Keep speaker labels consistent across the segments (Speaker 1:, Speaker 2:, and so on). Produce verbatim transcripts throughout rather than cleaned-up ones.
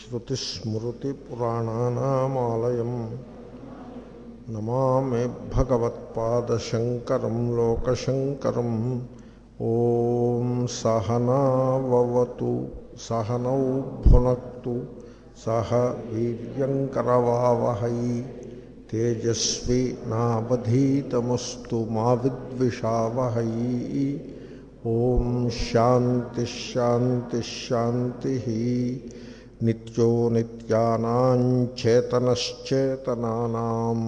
Speaker 1: श्रुतिस्मृतिपुराणानामालयं नमामि भगवत्पादशङ्करं लोकशङ्करम्। ॐ सहनाववतु सहनौ भुनक्तु सह वीर्यङ्करवावहै तेजस्वी नावधीतमस्तु मा विद्विषावहै। ओम शांति शांति शांति। नित्यो नित्यानां चेतनश्चेतनानाम्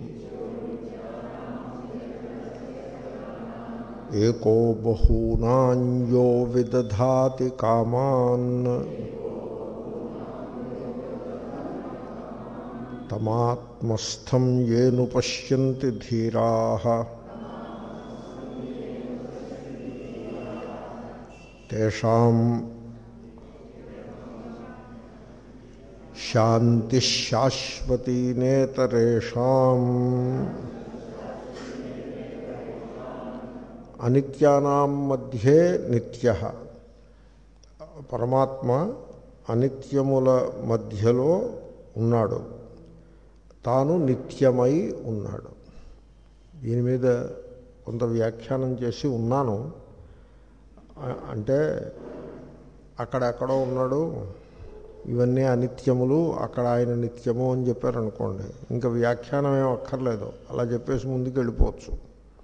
Speaker 1: एको बहूनां यो विदधाति कामान् तमात्मस्थं येनु पश्यन्ति धीराः तेषां शांति शाश्वती नेतरेषाम्। अनित्यानां मध्ये नित्यः परमात्మ అనిత్యముల మధ్యలో ఉన్నాడు, తాను నిత్యమై ఉన్నాడు. దీని మీద కొంత వ్యాఖ్యానం చేసి ఉన్నాను. అంటే అక్కడెక్కడో ఉన్నాడు, ఇవన్నీ అనిత్యములు, అక్కడ ఆయన నిత్యము అని చెప్పారనుకోండి, ఇంకా వ్యాఖ్యానం ఏం అక్కర్లేదు, అలా చెప్పేసి ముందుకు వెళ్ళిపోవచ్చు.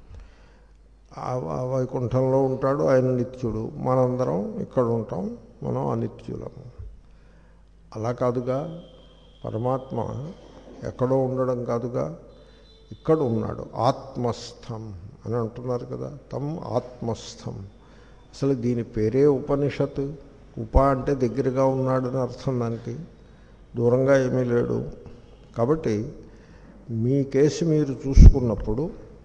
Speaker 1: ఆ వైకుంఠంలో ఉంటాడు ఆయన నిత్యుడు, మనందరం ఇక్కడ ఉంటాం, మనం అనిత్యులము. అలా కాదుగా, పరమాత్మ ఎక్కడో ఉండడం కాదుగా, ఇక్కడ ఉన్నాడు. ఆత్మస్థం అని అంటున్నారు కదా, తమ్ ఆత్మస్థం. అసలు దీని పేరే ఉపనిషత్. ఉప అంటే దగ్గరగా ఉన్నాడని అర్థం, దానికి దూరంగా ఏమీ లేడు. కాబట్టి మీ కేసు మీరు చూసుకున్నప్పుడు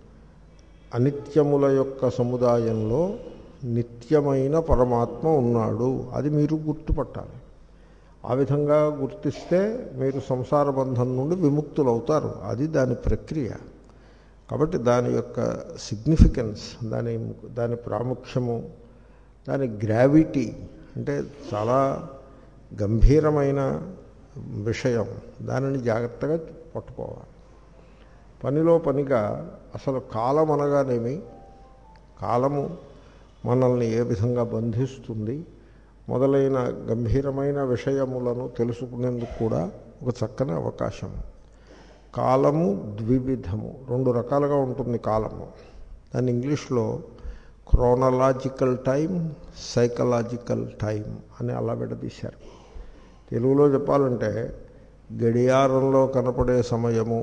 Speaker 1: అనిత్యముల యొక్క సముదాయంలో నిత్యమైన పరమాత్మ ఉన్నాడు, అది మీరు గుర్తుపట్టాలి. ఆ విధంగా గుర్తిస్తే మీరు సంసార బంధం నుండి విముక్తులవుతారు. అది దాని ప్రక్రియ. కాబట్టి దాని యొక్క సిగ్నిఫికెన్స్, దాని దాని ప్రాముఖ్యము, దాని గ్రావిటీ, అంటే చాలా గంభీరమైన విషయం, దానిని జాగ్రత్తగా పట్టుకోవాలి. పనిలో పనిగా అసలు కాలం అనగానేమి, కాలము మనల్ని ఏ విధంగా బంధిస్తుంది మొదలైన గంభీరమైన విషయములను తెలుసుకునేందుకు కూడా ఒక చక్కని అవకాశం. కాలము ద్వివిధము, రెండు రకాలుగా ఉంటుంది కాలము. దాన్ని ఇంగ్లీష్లో క్రోనలాజికల్ టైం, సైకలాజికల్ టైం అని అలా విడదీశారు. తెలుగులో చెప్పాలంటే గడియారంలో కనపడే సమయము,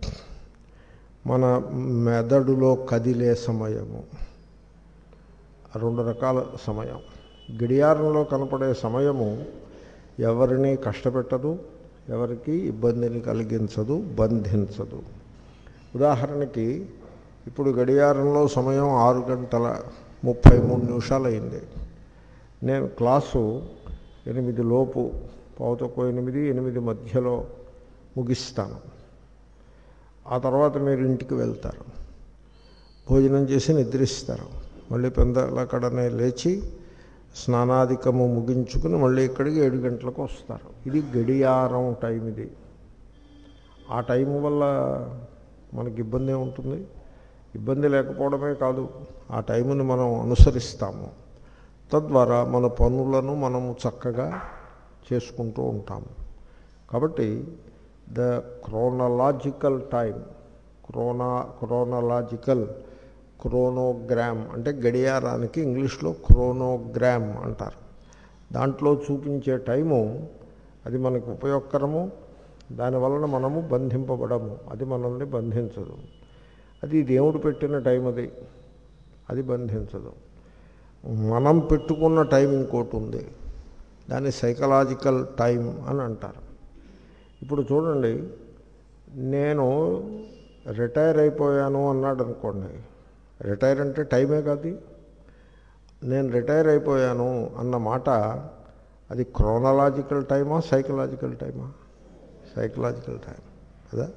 Speaker 1: మన మెదడులో కదిలే సమయము, రెండు రకాల సమయం. గడియారంలో కనపడే సమయము ఎవరిని కష్టపెట్టదు, ఎవరికి ఇబ్బందిని కలిగించదు, బంధించదు. ఉదాహరణకి ఇప్పుడు గడియారంలో సమయం ఆరు గంటల ముప్పై మూడు నిమిషాలు అయింది. నేను క్లాసు ఎనిమిది లోపు, పావుతక్కువ ఎనిమిది ఎనిమిది మధ్యలో ముగిస్తాను. ఆ తర్వాత మీరు ఇంటికి వెళ్తారు, భోజనం చేసి నిద్రిస్తారు, మళ్ళీ పెందలకడనే లేచి స్నానాధికము ముగించుకుని మళ్ళీ ఇక్కడికి ఏడు గంటలకు వస్తారు. ఇది గడియారం టైం. ఇది ఆ టైం వల్ల మనకి ఇబ్బంది ఉంటుంది. ఇబ్బంది లేకపోవడమే కాదు, ఆ టైంని మనం అనుసరిస్తాము. తద్వారా మన పనులను మనము చక్కగా చేసుకుంటూ ఉంటాము. కాబట్టి the chronological time, chrono chronological chronogram అంటే గడియారానికి ఇంగ్లీష్లో క్రోనోగ్రామ్ అంటారు. దాంట్లో చూపించే టైము అది మనకు ఉపయోగకరము, దానివలన మనము బంధింపబడము, అది మనల్ని బంధించదు. అది దేవుడు పెట్టిన టైం, అది అది బంధించదు. మనం పెట్టుకున్న టైం ఇంకోటి ఉంది, దాన్ని సైకలాజికల్ టైం అని అంటారు. ఇప్పుడు చూడండి, నేను రిటైర్ అయిపోయాను అన్నాడు అనుకోండి, రిటైర్ అంటే టైమే కాదు. నేను రిటైర్ అయిపోయాను అన్న మాట అది క్రోనలాజికల్ టైమా, సైకలాజికల్ టైమా? సైకలాజికల్ టైం కదా.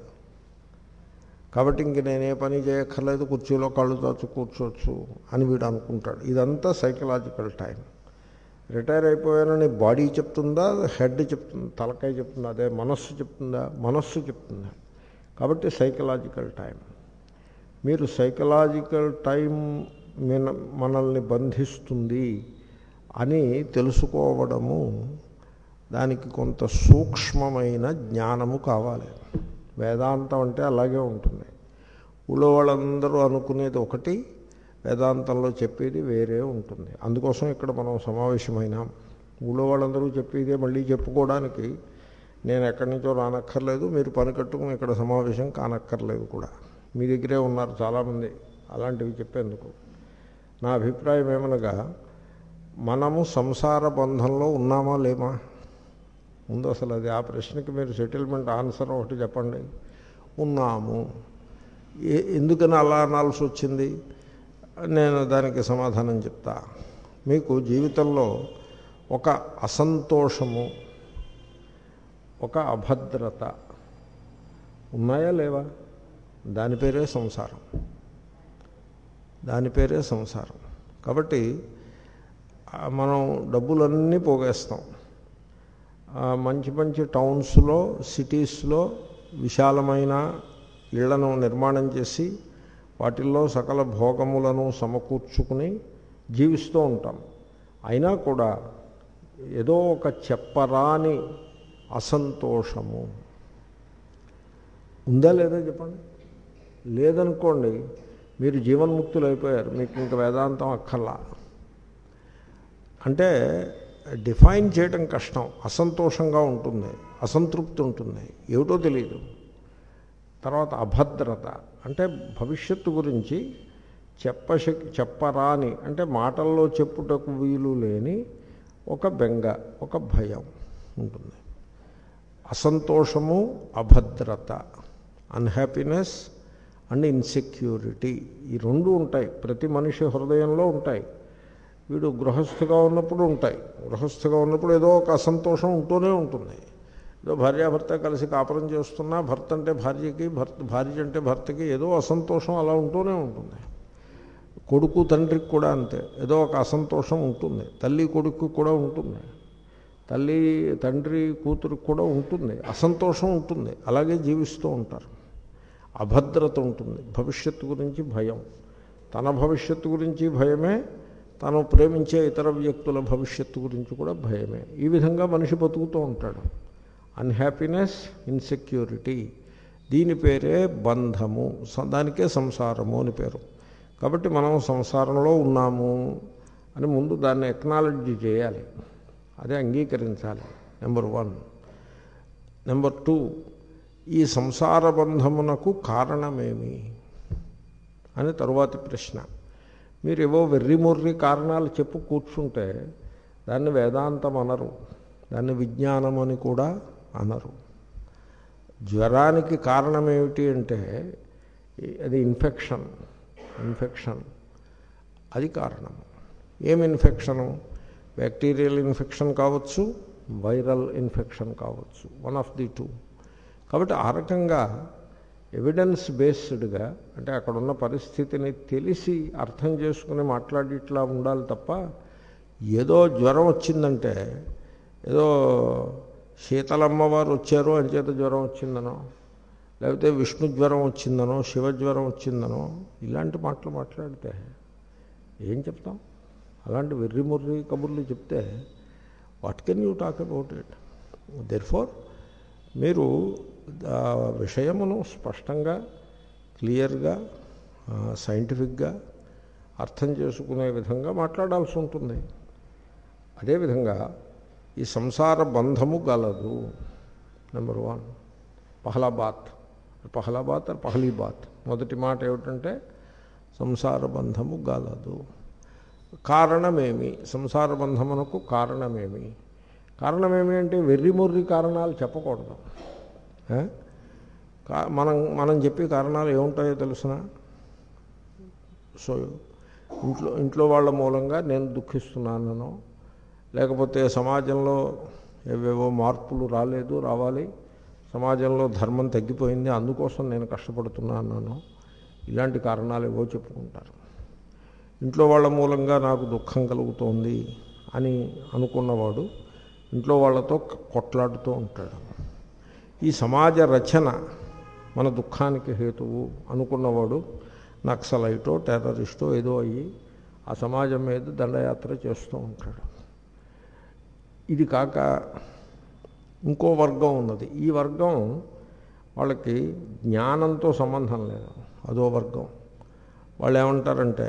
Speaker 1: కాబట్టి ఇంక నేనే పని చేయక్కర్లేదు, కుర్చీలో కళ్ళు దాచు కూర్చోవచ్చు అని వీడు అనుకుంటాడు. ఇదంతా సైకలాజికల్ టైం. రిటైర్ అయిపోయానని బాడీ చెప్తుందా, హెడ్ చెప్తుందా, తలకాయ చెప్తుందా, అదే మనస్సు చెప్తుందా? మనస్సు చెప్తుందా. కాబట్టి సైకలాజికల్ టైం. మీరు సైకలాజికల్ టైం మన మనల్ని బంధిస్తుంది అని తెలుసుకోవడము, దానికి కొంత సూక్ష్మమైన జ్ఞానము కావాలి. వేదాంతం అంటే అలాగే ఉంటుంది. ఊళ్ళో వాళ్ళందరూ అనుకునేది ఒకటి, వేదాంతంలో చెప్పేది వేరే ఉంటుంది. అందుకోసం ఇక్కడ మనం సమావేశమైనాం. ఊళ్ళో వాళ్ళందరూ చెప్పేదే మళ్ళీ చెప్పుకోవడానికి నేను ఎక్కడి నుంచో రానక్కర్లేదు, మీరు పని కట్టుకుని ఇక్కడ సమావేశం కానక్కర్లేదు కూడా. మీ దగ్గరే ఉన్నారు చాలామంది అలాంటివి చెప్పేందుకు. నా అభిప్రాయం ఏమనగా, మనము సంసార బంధంలో ఉన్నామా లేమా ముందు అసలు అది ఆ ప్రశ్నకి మీరు సెటిల్మెంట్ ఆన్సర్ ఒకటి చెప్పండి. ఉన్నాము. ఏ ఎందుకని అలా అనాల్సి వచ్చింది? నేను దానికి సమాధానం చెప్తా. మీకు జీవితంలో ఒక అసంతోషము, ఒక అభద్రత ఉన్నాయా లేవా? దాని పేరే సంసారం. దాని పేరే సంసారం. కాబట్టి మనం డబ్బులన్నీ పోగేస్తాం. మంచి మంచి టౌన్స్లో, సిటీస్లో విశాలమైన ఇళ్లను నిర్మాణం చేసి వాటిల్లో సకల భోగములను సమకూర్చుకుని జీవిస్తూ ఉంటాం. అయినా కూడా ఏదో ఒక చెప్పరాని అసంతోషము ఉందా లేదా చెప్పండి. లేదనుకోండి, మీరు జీవన్ముక్తులు అయిపోయారు, మీకు ఇంక వేదాంతం అక్కర్లా. అంటే డిఫైన్ చేయటం కష్టం. అసంతోషంగా ఉంటుంది, అసంతృప్తి ఉంటుంది, ఏమిటో తెలియదు. తర్వాత అభద్రత అంటే భవిష్యత్తు గురించి చెప్పశక్ చెప్పరాని, అంటే మాటల్లో చెప్పుటకు వీలు లేని ఒక బెంగ, ఒక భయం ఉంటుంది. అసంతోషము, అభద్రత, అన్హ్యాపీనెస్ అండ్ ఇన్సెక్యూరిటీ, ఈ రెండు ఉంటాయి. ప్రతి మనిషి హృదయంలో ఉంటాయి. వీడు గృహస్థుగా ఉన్నప్పుడు ఉంటాయి. గృహస్థుగా ఉన్నప్పుడు ఏదో ఒక అసంతోషం ఉంటూనే ఉంటుంది. ఏదో భార్యాభర్త కలిసి కాపురం చేస్తున్నా భర్త అంటే భార్యకి, భర్త భార్య అంటే భర్తకి ఏదో అసంతోషం అలా ఉంటూనే ఉంటుంది. కొడుకు తండ్రికి కూడా అంతే, ఏదో ఒక అసంతోషం ఉంటుంది. తల్లి కొడుకు కూడా ఉంటుంది, తల్లి తండ్రి కూతురికి కూడా ఉంటుంది, అసంతోషం ఉంటుంది. అలాగే జీవిస్తూ ఉంటారు. అభద్రత ఉంటుంది, భవిష్యత్తు గురించి భయం. తన భవిష్యత్తు గురించి భయమే, తను ప్రేమించే ఇతర వ్యక్తుల భవిష్యత్తు గురించి కూడా భయమే. ఈ విధంగా మనిషి బతుకుతూ ఉంటాడు. అన్హ్యాపీనెస్, ఇన్సెక్యూరిటీ, దీని పేరే బంధము, దానికే సంసారము అని పేరు. కాబట్టి మనం సంసారంలో ఉన్నాము అని ముందు దాన్ని ఎక్నాలజీ చేయాలి, అదే అంగీకరించాలి. Number one. నెంబర్ టూ, ఈ సంసార బంధమునకు కారణమేమి అని తరువాతి ప్రశ్న. మీరు ఏవో వెర్రిమొర్రి కారణాలు చెప్పు కూర్చుంటే దాన్ని వేదాంతం అనరు, దాన్ని విజ్ఞానం అని కూడా అనరు. జ్వరానికి కారణం ఏమిటి అంటే అది ఇన్ఫెక్షన్. ఇన్ఫెక్షన్ అది కారణం. ఏం ఇన్ఫెక్షను? బ్యాక్టీరియల్ ఇన్ఫెక్షన్ కావచ్చు, వైరల్ ఇన్ఫెక్షన్ కావచ్చు, వన్ ఆఫ్ ది టూ. కాబట్టి ఆ రకంగా ఎవిడెన్స్ బేస్డ్గా, అంటే అక్కడున్న పరిస్థితిని తెలిసి అర్థం చేసుకుని మాట్లాడి ఇట్లా ఉండాలి తప్ప, ఏదో జ్వరం వచ్చిందంటే ఏదో శీతలమ్మవారు వచ్చారో అంచేత జ్వరం వచ్చిందనో, లేకపోతే విష్ణు జ్వరం వచ్చిందనో, శివ జ్వరం వచ్చిందనో, ఇలాంటి మాటలు మాట్లాడితే ఏం చెప్తాం? అలాంటి వెర్రిముర్రి కబుర్లు చెప్తే what can you talk about it? Therefore మీరు విషయమును స్పష్టంగా, క్లియర్గా, సైంటిఫిక్గా అర్థం చేసుకునే విధంగా మాట్లాడాల్సి ఉంటుంది. అదేవిధంగా ఈ సంసార బంధము గలదు. నెంబర్ వన్, పహలా బాత్. పహలా బాత్ ఆర్ పహలీ బాత్. మొదటి మాట ఏమిటంటే సంసార బంధము గలదు. కారణమేమి? సంసార బంధమునకు కారణమేమి? కారణమేమి అంటే వెర్రిమొర్రి కారణాలు చెప్పకూడదు. మనం మనం చెప్పే కారణాలు ఏముంటాయో తెలుసిన? సో ఇంట్లో ఇంట్లో వాళ్ళ మూలంగా నేను దుఃఖిస్తున్నానో, లేకపోతే సమాజంలో ఏవేవో మార్పులు రాలేదు, రావాలి, సమాజంలో ధర్మం తగ్గిపోయింది, అందుకోసం నేను కష్టపడుతున్నాను, ఇలాంటి కారణాలు ఏవో చెప్పుకుంటారు. ఇంట్లో వాళ్ళ మూలంగా నాకు దుఃఖం కలుగుతోంది అని అనుకున్నవాడు ఇంట్లో వాళ్ళతో కొట్లాడుతూ ఉంటాడు. ఈ సమాజ రచన మన దుఃఖానికి హేతువు అనుకున్నవాడు నక్సలైటో టెర్రరిస్టో ఏదో అయ్యి ఆ సమాజం మీద దండయాత్ర చేస్తూ ఉంటాడు. ఇది కాక ఇంకో వర్గం ఉన్నది. ఈ వర్గం వాళ్ళకి జ్ఞానంతో సంబంధం లేదు, అదో వర్గం. వాళ్ళు ఏమంటారంటే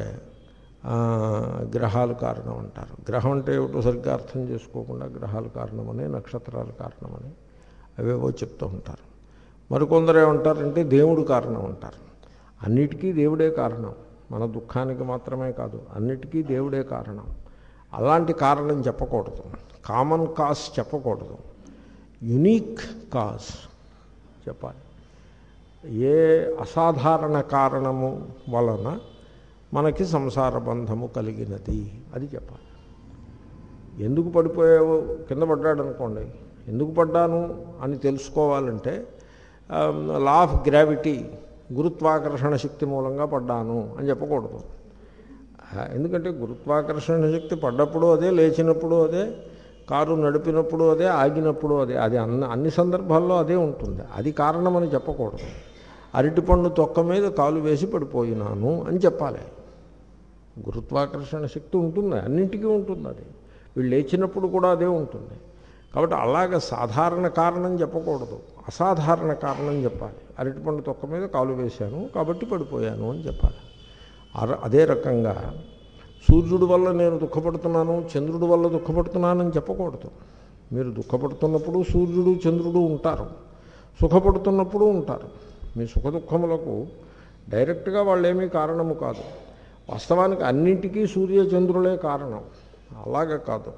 Speaker 1: గ్రహాలు కారణం అంటారు. గ్రహం అంటే ఏమిటో సరిగ్గా అర్థం చేసుకోకుండా గ్రహాలు కారణమని, నక్షత్రాలు కారణమని అవేవో చెప్తూ ఉంటారు. మరికొందరు ఏమంటారంటే దేవుడు కారణం అంటారు. అన్నిటికీ దేవుడే కారణం, మన దుఃఖానికి మాత్రమే కాదు, అన్నిటికీ దేవుడే కారణం. అలాంటి కారణం చెప్పకూడదు, కామన్ కాజ్ చెప్పకూడదు, యునీక్ కాజ్ చెప్పాలి. ఏ అసాధారణ కారణము వలన మనకి సంసార బంధము కలిగినది అది చెప్పాలి. ఎందుకు పడిపోయావు, కింద పడ్డాడు అనుకోండి, ఎందుకు పడ్డాను అని తెలుసుకోవాలంటే లా ఆఫ్ గ్రావిటీ, గురుత్వాకర్షణ శక్తి మూలంగా పడ్డాను అని చెప్పకూడదు. ఎందుకంటే గురుత్వాకర్షణ శక్తి పడ్డప్పుడు అదే, లేచినప్పుడు అదే, కారు నడిపినప్పుడు అదే, ఆగినప్పుడు అదే, అది అన్ని అన్ని సందర్భాల్లో అదే ఉంటుంది. అది కారణమని చెప్పకూడదు. అరటిపండు తొక్క మీద కాలు వేసి పడిపోయినాను అని చెప్పాలి. గురుత్వాకర్షణ శక్తి ఉంటుంది, అన్నింటికీ ఉంటుంది. అది వీళ్ళు లేచినప్పుడు కూడా అదే ఉంటుంది. కాబట్టి అలాగ సాధారణ కారణం చెప్పకూడదు, అసాధారణ కారణం చెప్పాలి. అరటిపండు తొక్క మీద కాలు వేశాను కాబట్టి పడిపోయాను అని చెప్పాలి. అదే రకంగా సూర్యుడి వల్ల నేను దుఃఖపడుతున్నాను, చంద్రుడి వల్ల దుఃఖపడుతున్నానని చెప్పకూడదు. మీరు దుఃఖపడుతున్నప్పుడు సూర్యుడు చంద్రుడు ఉంటారు, సుఖపడుతున్నప్పుడు ఉంటారు. మీ సుఖ దుఃఖములకు డైరెక్ట్గా వాళ్ళేమీ కారణము కాదు. వాస్తవానికి అన్నింటికీ సూర్య చంద్రులే కారణం. అలాగే కాదు,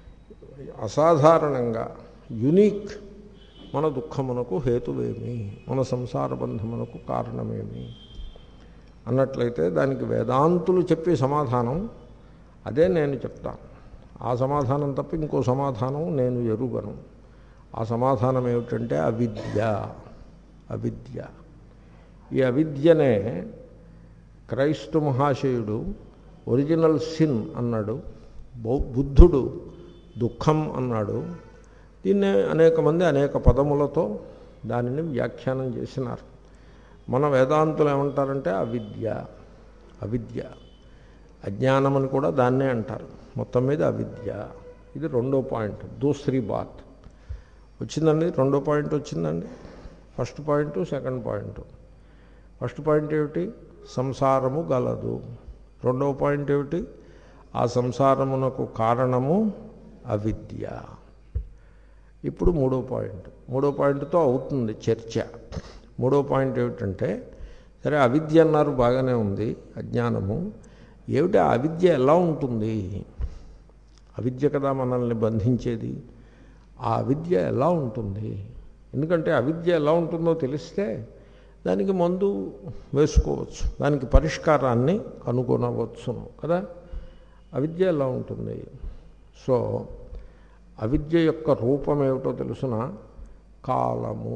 Speaker 1: అసాధారణంగా యునీక్ మన దుఃఖమునకు హేతువేమి, మన సంసార బంధమునకు కారణమేమి అన్నట్లయితే దానికి వేదాంతులు చెప్పే సమాధానం అదే నేను చెప్తాను. ఆ సమాధానం తప్ప ఇంకో సమాధానం నేను ఎరుగను. ఆ సమాధానం ఏమిటంటే అవిద్య. అవిద్య ఈ అవిద్యనే క్రైస్తు మహాశయుడు ఒరిజినల్ సిన్ అన్నాడు, బుద్ధుడు దుఃఖం అన్నాడు. దీన్నే అనేక మంది అనేక పదములతో దానిని వ్యాఖ్యానం చేసినారు. మన వేదాంతులు ఏమంటారంటే అవిద్య. అవిద్య అజ్ఞానం అని కూడా దాన్నే అంటారు. మొత్తం మీద అవిద్య. ఇది రెండో పాయింట్, దూసరీ బాత్ వచ్చిందండి. రెండో పాయింట్ వచ్చిందండి. First point, second point. First point ఏమిటి? సంసారము గలదు. రెండవ పాయింట్ ఏమిటి? ఆ సంసారమునకు కారణము అవిద్య. ఇప్పుడు మూడో పాయింట్. మూడో పాయింట్తో అవుతుంది చర్చ. మూడో పాయింట్ ఏమిటంటే, సరే అవిద్య అన్నారు, బాగానే ఉంది, అజ్ఞానము. ఏమిటి ఆ అవిద్య ఎలా ఉంటుంది? అవిద్య కదా మనల్ని బంధించేది. ఆ అవిద్య ఎలా ఉంటుంది? ఎందుకంటే అవిద్య ఎలా ఉంటుందో తెలిస్తే దానికి మందు వేసుకోవచ్చు, దానికి పరిష్కారాన్ని కనుగొనవచ్చును కదా. అవిద్య ఎలా ఉంటుంది? సో అవిద్య యొక్క రూపం ఏమిటో తెలుసిన? కాలము.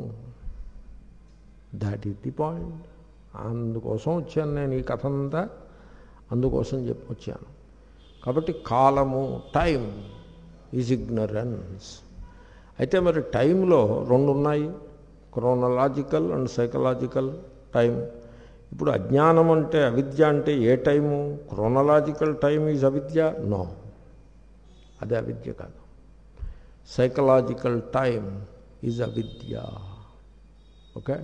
Speaker 1: That is the point. అందుకోసం వచ్చాను నేను ఈ కథ అంతా, అందుకోసం చెప్పి వచ్చాను. కాబట్టి కాలము, టైం ఈజ్ ఇగ్నరెన్స్. అయితే మరి టైంలో రెండు ఉన్నాయి, క్రోనలాజికల్ అండ్ సైకలాజికల్ టైం. ఇప్పుడు అజ్ఞానం అంటే అవిద్య అంటే ఏ టైము? క్రోనలాజికల్ టైం ఈజ్ అవిద్య? నో, అదే అవిద్య కాదు. సైకలాజికల్ టైం ఈజ్ అవిద్య. ఓకే,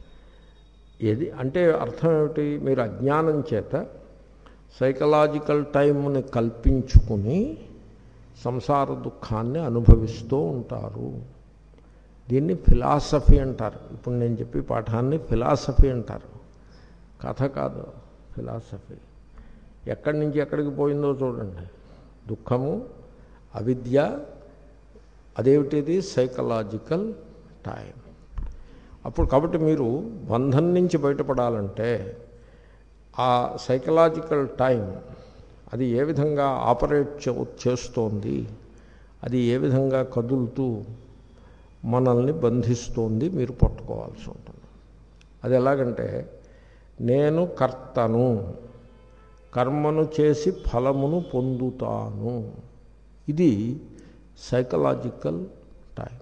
Speaker 1: ఏది అంటే అర్థం ఏమిటి? మీరు అజ్ఞానం చేత సైకలాజికల్ టైంని కల్పించుకుని సంసార దుఃఖాన్ని అనుభవిస్తూ ఉంటారు. దీన్ని ఫిలాసఫీ అంటారు. ఇప్పుడు నేను చెప్పే పాఠాన్ని ఫిలాసఫీ అంటారు, కథ కాదు, ఫిలాసఫీ. ఎక్కడి నుంచి ఎక్కడికి పోయిందో చూడండి. దుఃఖము, అవిద్య, అదేమిటిది? Psychological time. అప్పుడు కాబట్టి మీరు బంధం నుంచి బయటపడాలంటే ఆ సైకలాజికల్ టైం అది ఏ విధంగా ఆపరేట్ చేస్తోంది, అది ఏ విధంగా కదులుతూ మనల్ని బంధిస్తోంది మీరు పట్టుకోవాల్సి ఉంటుంది. అది ఎలాగంటే, నేను కర్తను, కర్మను చేసి ఫలమును పొందుతాను ఇది సైకలాజికల్ టైం,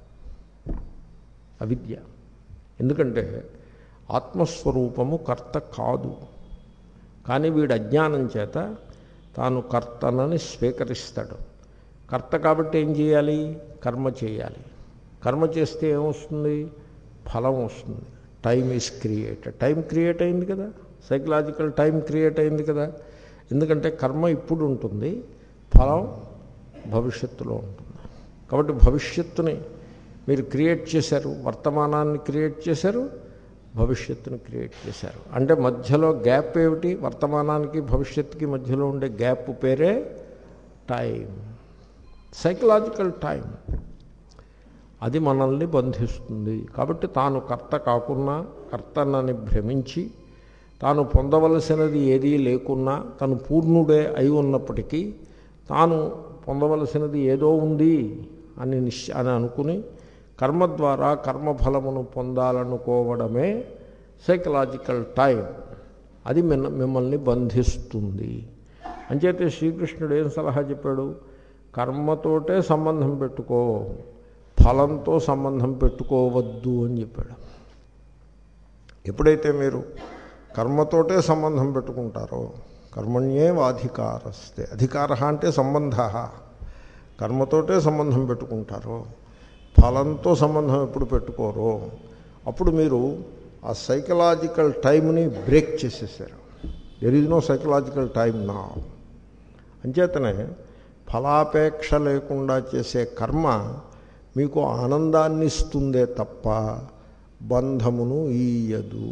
Speaker 1: అవిద్య. ఎందుకంటే ఆత్మస్వరూపము కర్త కాదు, కానీ వీడు అజ్ఞానం చేత తాను కర్తనని స్వీకరిస్తాడు. కర్త కాబట్టి ఏం చేయాలి? కర్మ చేయాలి. కర్మ చేస్తే ఏమొస్తుంది? ఫలం వస్తుంది. Time is created. Time create అయింది కదా, సైకలాజికల్ టైం క్రియేట్ అయింది కదా. ఎందుకంటే కర్మ ఇప్పుడు ఉంటుంది, ఫలం భవిష్యత్తులో ఉంటుంది. కాబట్టి భవిష్యత్తుని మీరు క్రియేట్ చేశారు, వర్తమానాన్ని క్రియేట్ చేశారు, భవిష్యత్తుని క్రియేట్ చేశారు. అంటే మధ్యలో గ్యాప్ ఏమిటి? వర్తమానానికి భవిష్యత్తుకి మధ్యలో ఉండే గ్యాప్ పేరే టైం, సైకలాజికల్ టైం. అది మనల్ని బంధిస్తుంది. కాబట్టి తాను కర్త కాకున్నా, కర్తనని భ్రమించి తాను పొందవలసినది ఏదీ లేకున్నా, తను పూర్ణుడే అయి ఉన్నప్పటికీ తాను పొందవలసినది ఏదో ఉంది అని నిశ్చ అని అనుకుని కర్మ ద్వారా కర్మఫలమును పొందాలనుకోవడమే సైకలాజికల్ టైం. అది మిన్న మిమ్మల్ని బంధిస్తుంది. అంచేతే శ్రీకృష్ణుడు ఏం సలహా చెప్పాడు? కర్మతోటే సంబంధం పెట్టుకో, ఫలంతో సంబంధం పెట్టుకోవద్దు అని చెప్పాడు. ఎప్పుడైతే మీరు కర్మతోటే సంబంధం పెట్టుకుంటారో, కర్మణ్యేవాధికారస్తే, అధికార అంటే సంబంధ, కర్మతోటే సంబంధం పెట్టుకుంటారో, ఫలంతో సంబంధం ఎప్పుడు పెట్టుకోరో, అప్పుడు మీరు ఆ సైకలాజికల్ టైంని బ్రేక్ చేసేసారు. There is no psychological time నా. అంచేతనే ఫలాపేక్ష లేకుండా చేసే కర్మ మీకు ఆనందాన్ని ఇస్తుందే తప్ప బంధమును ఈయదు.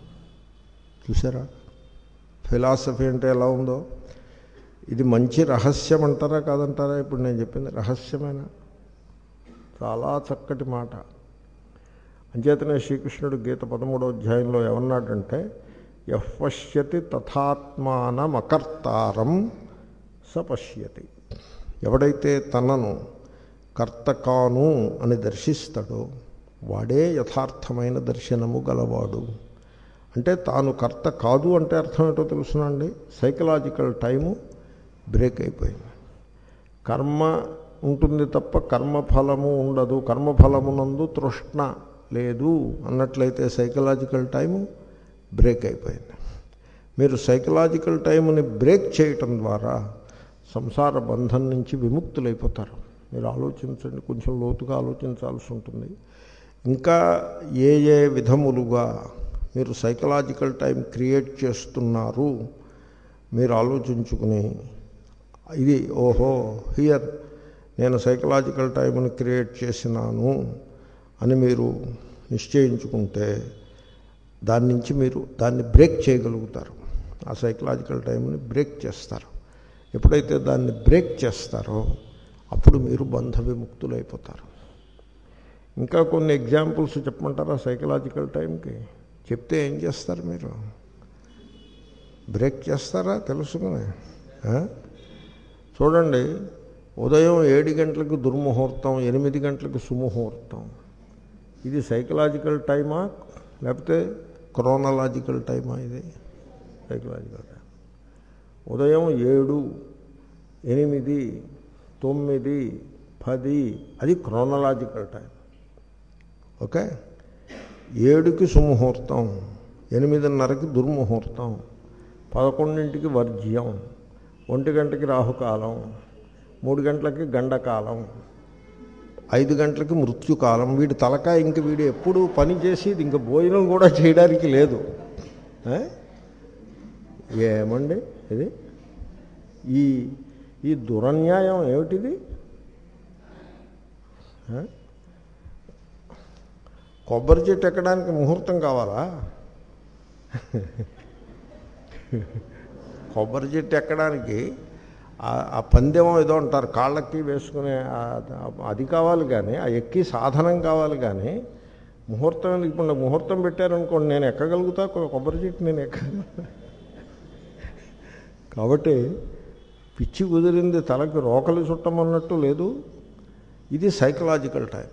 Speaker 1: చూసారా ఫిలాసఫీ అంటే ఎలా ఉందో? ఇది మంచి రహస్యం అంటారా కాదంటారా? ఇప్పుడు నేను చెప్పింది రహస్యమేనా? చాలా చక్కటి మాట. అంచేతనే శ్రీకృష్ణుడు గీత పదమూడో అధ్యాయంలో ఏమన్నాడంటే, యః పశ్యతి తథాత్మానమకర్తారం స పశ్యతి. ఎవడైతే తనను కర్త కాను అని దర్శిస్తాడో వాడే యథార్థమైన దర్శనము గలవాడు. అంటే తాను కర్త కాదు అంటే అర్థం ఏంటో తెలుసునండి? సైకలాజికల్ టైము బ్రేక్ అయిపోయింది. కర్మ ఉంటుంది తప్ప కర్మఫలము ఉండదు, కర్మఫలమునందు తృష్ణ లేదు అన్నట్లయితే సైకలాజికల్ టైము బ్రేక్ అయిపోయింది. మీరు సైకలాజికల్ టైముని బ్రేక్ చేయటం ద్వారా సంసార బంధం నుంచి విముక్తులైపోతారు. మీరు ఆలోచించండి, కొంచెం లోతుగా ఆలోచించాల్సి ఉంటుంది. ఇంకా ఏ ఏ విధములుగా మీరు సైకలాజికల్ టైం క్రియేట్ చేస్తున్నారు మీరు ఆలోచించుకుని, ఇది ఓహో హియర్ నేను సైకలాజికల్ టైంని క్రియేట్ చేసినాను అని మీరు నిశ్చయించుకుంటే దాని నుంచి మీరు దాన్ని బ్రేక్ చేయగలుగుతారు. ఆ సైకలాజికల్ టైంని బ్రేక్ చేస్తారు. ఎప్పుడైతే దాన్ని బ్రేక్ చేస్తారో అప్పుడు మీరు బంధ విముక్తులైపోతారు. ఇంకా కొన్ని ఎగ్జాంపుల్స్ చెప్పమంటారా సైకలాజికల్ టైంకి? చెప్తే ఏం చేస్తారు మీరు? బ్రేక్ చేస్తారా తెలుసుకునే? చూడండి, ఉదయం ఏడు గంటలకు దుర్ముహూర్తం, ఎనిమిది గంటలకు సుముహూర్తం. ఇది సైకలాజికల్ టైమా లేకపోతే క్రోనలాజికల్ టైమా? ఇది సైకలాజికల్ టైం. ఉదయం ఏడు, ఎనిమిది, తొమ్మిది, పది అది క్రోనలాజికల్ టైం. ఓకే, ఏడుకి సుముహూర్తం, ఎనిమిదిన్నరకి దుర్ముహూర్తం, పదకొండింటికి వర్జ్యం, ఒంటి గంటకి రాహుకాలం, మూడు గంటలకి గండకాలం, ఐదు గంటలకి మృత్యుకాలం. వీడి తలకాయ ఇంక వీడు ఎప్పుడు పని చేసి ఇంక భోజనం కూడా చేయడానికి లేదు. ఏమండి ఇది? ఈ ఈ దురన్యాయం ఏమిటిది? కొబ్బరి చెట్టు ఎక్కడానికి ముహూర్తం కావాలా? కొబ్బరి చెట్టు ఎక్కడానికి ఆ పందెం ఏదో అంటారు, కాళ్ళకి వేసుకునే అది కావాలి కానీ, ఆ ఎక్కి సాధనం కావాలి కానీ ముహూర్తం. ఇప్పుడు ముహూర్తం పెట్టారనుకోండి, నేను ఎక్కగలుగుతా కొబ్బరి చెట్టు? నేను ఎక్కగలుగుతా? కాబట్టి పిచ్చి కుదిరింది తలకి రోకలి చుట్టమన్నట్టు లేదు. ఇది సైకలాజికల్ టైం.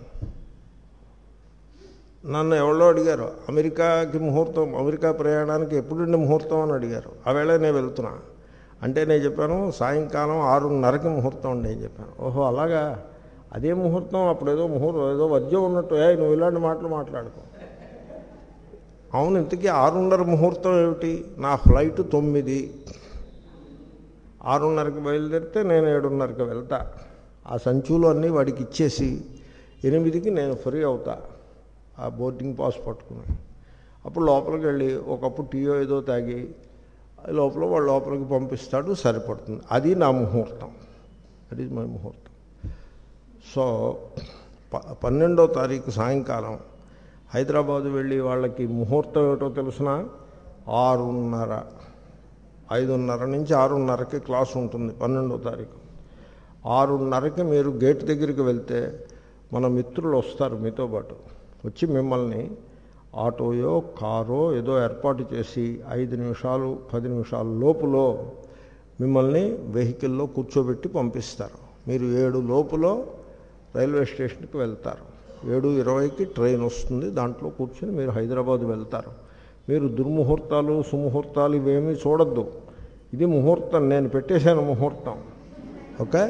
Speaker 1: నన్ను ఎవరో అడిగారు, అమెరికాకి ముహూర్తం, అమెరికా ప్రయాణానికి ఎప్పుడుండి ముహూర్తం అని అడిగారు. ఆ వేళ నేను వెళ్తున్నా. అంటే నేను చెప్పాను సాయంకాలం ఆరున్నరకి ముహూర్తం అండి అని చెప్పాను. ఓహో అలాగా, అదే ముహూర్తం, అప్పుడు ఏదో ముహూర్తం ఏదో వద్యం ఉన్నట్టు, ఏ నువ్వు ఇలాంటి మాటలు మాట్లాడుకో. అవును, ఇంతకీ ఆరున్నర ముహూర్తం ఏమిటి? నా ఫ్లైట్ తొమ్మిది, ఆరున్నరకి బయలుదేరితే నేను ఏడున్నరకి వెళ్తా. ఆ సంచులు అన్నీ వాడికి ఇచ్చేసి ఎనిమిదికి నేను ఫ్రీ అవుతా ఆ బోర్డింగ్ పాస్ పట్టుకుని. అప్పుడు లోపలికి వెళ్ళి ఒకప్పుడు టీయో ఏదో తాగి లోపల వాడు లోపలికి పంపిస్తాడు, సరిపడుతుంది. అది నా ముహూర్తం, దట్ ఈజ్ మై ముహూర్తం. సో ప పన్నెండో తారీఖు సాయంకాలం హైదరాబాదు వెళ్ళి వాళ్ళకి ముహూర్తం ఏమిటో తెలుసిన, ఆరున్నర ఐదున్నర నుంచి ఆరున్నరకి క్లాస్ ఉంటుంది పన్నెండో తారీఖు. ఆరున్నరకి మీరు గేట్ దగ్గరికి వెళ్తే మన మిత్రులు వస్తారు మీతో పాటు, వచ్చి మిమ్మల్ని ఆటోయో కారో ఏదో ఏర్పాటు చేసి ఐదు నిమిషాలు పది నిమిషాల లోపులో మిమ్మల్ని వెహికల్లో కూర్చోబెట్టి పంపిస్తారు. మీరు ఏడు లోపులో రైల్వే స్టేషన్కి వెళ్తారు. ఏడు ఇరవైకి ట్రైన్ వస్తుంది, దాంట్లో కూర్చొని మీరు హైదరాబాద్ వెళ్తారు. మీరు దుర్ముహూర్తాలు సుముహూర్తాలు ఇవేమీ చూడొద్దు. ఇది ముహూర్తం, నేను పెట్టేశాను ముహూర్తం. Okay,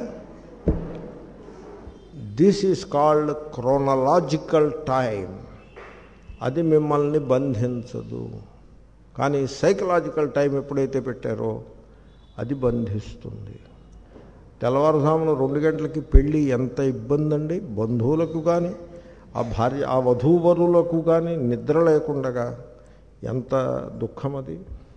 Speaker 1: this is called chronological time. అది మిమ్మల్ని బంధించదు. కానీ సైకలాజికల్ టైం ఎప్పుడైతే పెట్టారో అది బంధిస్తుంది. తెల్లవారుజామున రెండు గంటలకి పెళ్ళి ఎంత ఇబ్బంది అండి. బంధువులకు కానీ ఆ భార్య ఆ వధూవరులకు కానీ నిద్ర లేకుండగా ఎంత దుఃఖం అది.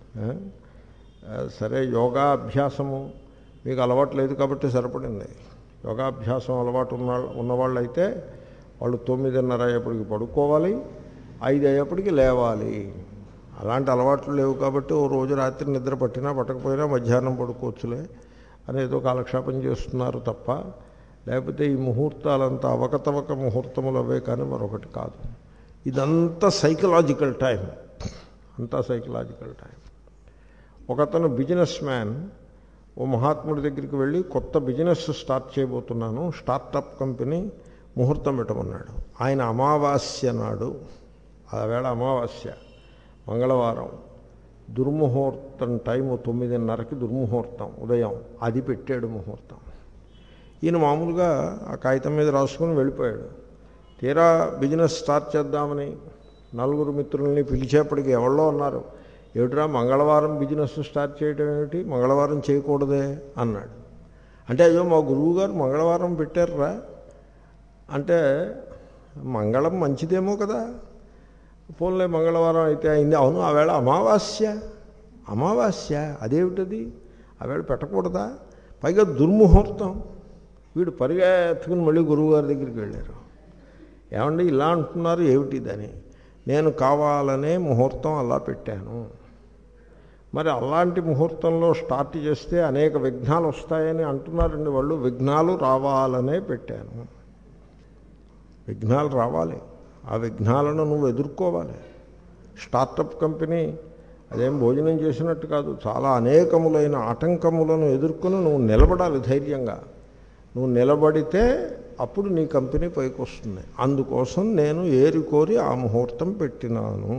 Speaker 1: సరే, యోగా అభ్యాసము మీకు అలవాటు లేదు కాబట్టి సరిపడింది. యోగాభ్యాసం అలవాటు ఉన్న ఉన్నవాళ్ళు అయితే వాళ్ళు తొమ్మిదిన్నర అయ్యేప్పటికి పడుకోవాలి, ఐదు అయ్యేప్పటికి లేవాలి. అలాంటి అలవాట్లు లేవు కాబట్టి ఓ రోజు రాత్రి నిద్ర పట్టినా పట్టకపోయినా మధ్యాహ్నం పడుకోవచ్చులే అనేదో కాలక్షేపం చేస్తున్నారు తప్ప, లేకపోతే ఈ ముహూర్తాలంతా అవకతవక ముహూర్తములు అవే కానీ మరొకటి కాదు. ఇదంతా సైకలాజికల్ టైం, అంతా సైకలాజికల్ టైం. ఒకతను బిజినెస్ మ్యాన్ ఓ మహాత్ముడి దగ్గరికి వెళ్ళి కొత్త బిజినెస్ స్టార్ట్ చేయబోతున్నాను, స్టార్టప్ కంపెనీ, ముహూర్తం పెట్టమన్నాడు. ఆయన అమావాస్య నాడు, ఆవేళ అమావాస్య మంగళవారం, దుర్ముహూర్తం టైము తొమ్మిదిన్నరకి దుర్ముహూర్తం ఉదయం, అది పెట్టాడు ముహూర్తం. ఈయన మామూలుగా ఆ కాగితం మీద రాసుకుని వెళ్ళిపోయాడు. తీరా బిజినెస్ స్టార్ట్ చేద్దామని నలుగురు మిత్రుల్ని పిలిచేప్పటికి ఎవరో అన్నారు, ఏమిట్రా మంగళవారం బిజినెస్ స్టార్ట్ చేయడం ఏమిటి, మంగళవారం చేయకూడదే అన్నాడు. అంటే అయ్యో మా గురువుగారు మంగళవారం పెట్టారురా అంటే, మంగళం మంచిదేమో కదా, పోన్లే మంగళవారం అయితే అయింది. అవును, ఆవేళ అమావాస్య, అమావాస్య అదేమిటది, ఆవేళ పెట్టకూడదా, పైగా దుర్ముహూర్తం. వీడు పరిగెత్తుకుని మళ్ళీ గురువుగారి దగ్గరికి వెళ్ళారు. ఏమండి ఇలా అంటున్నారు ఏమిటిదని. నేను కావాలనే ముహూర్తం అలా పెట్టాను. మరి అలాంటి ముహూర్తంలో స్టార్ట్ చేస్తే అనేక విఘ్నాలు వస్తాయని అంటున్నారండి వాళ్ళు. విఘ్నాలు రావాలనే పెట్టాను. విఘ్నాలు రావాలి, ఆ విఘ్నాలను నువ్వు ఎదుర్కోవాలి. స్టార్టప్ కంపెనీ అదేం భోజనం చేసినట్టు కాదు, చాలా అనేకములైన ఆటంకములను ఎదుర్కొని నువ్వు నిలబడాలి ధైర్యంగా. నువ్వు నిలబడితే అప్పుడు నీ కంపెనీ పైకి వస్తుంది. అందుకోసం నేను ఏరికోరి ఆ ముహూర్తం పెట్టినాను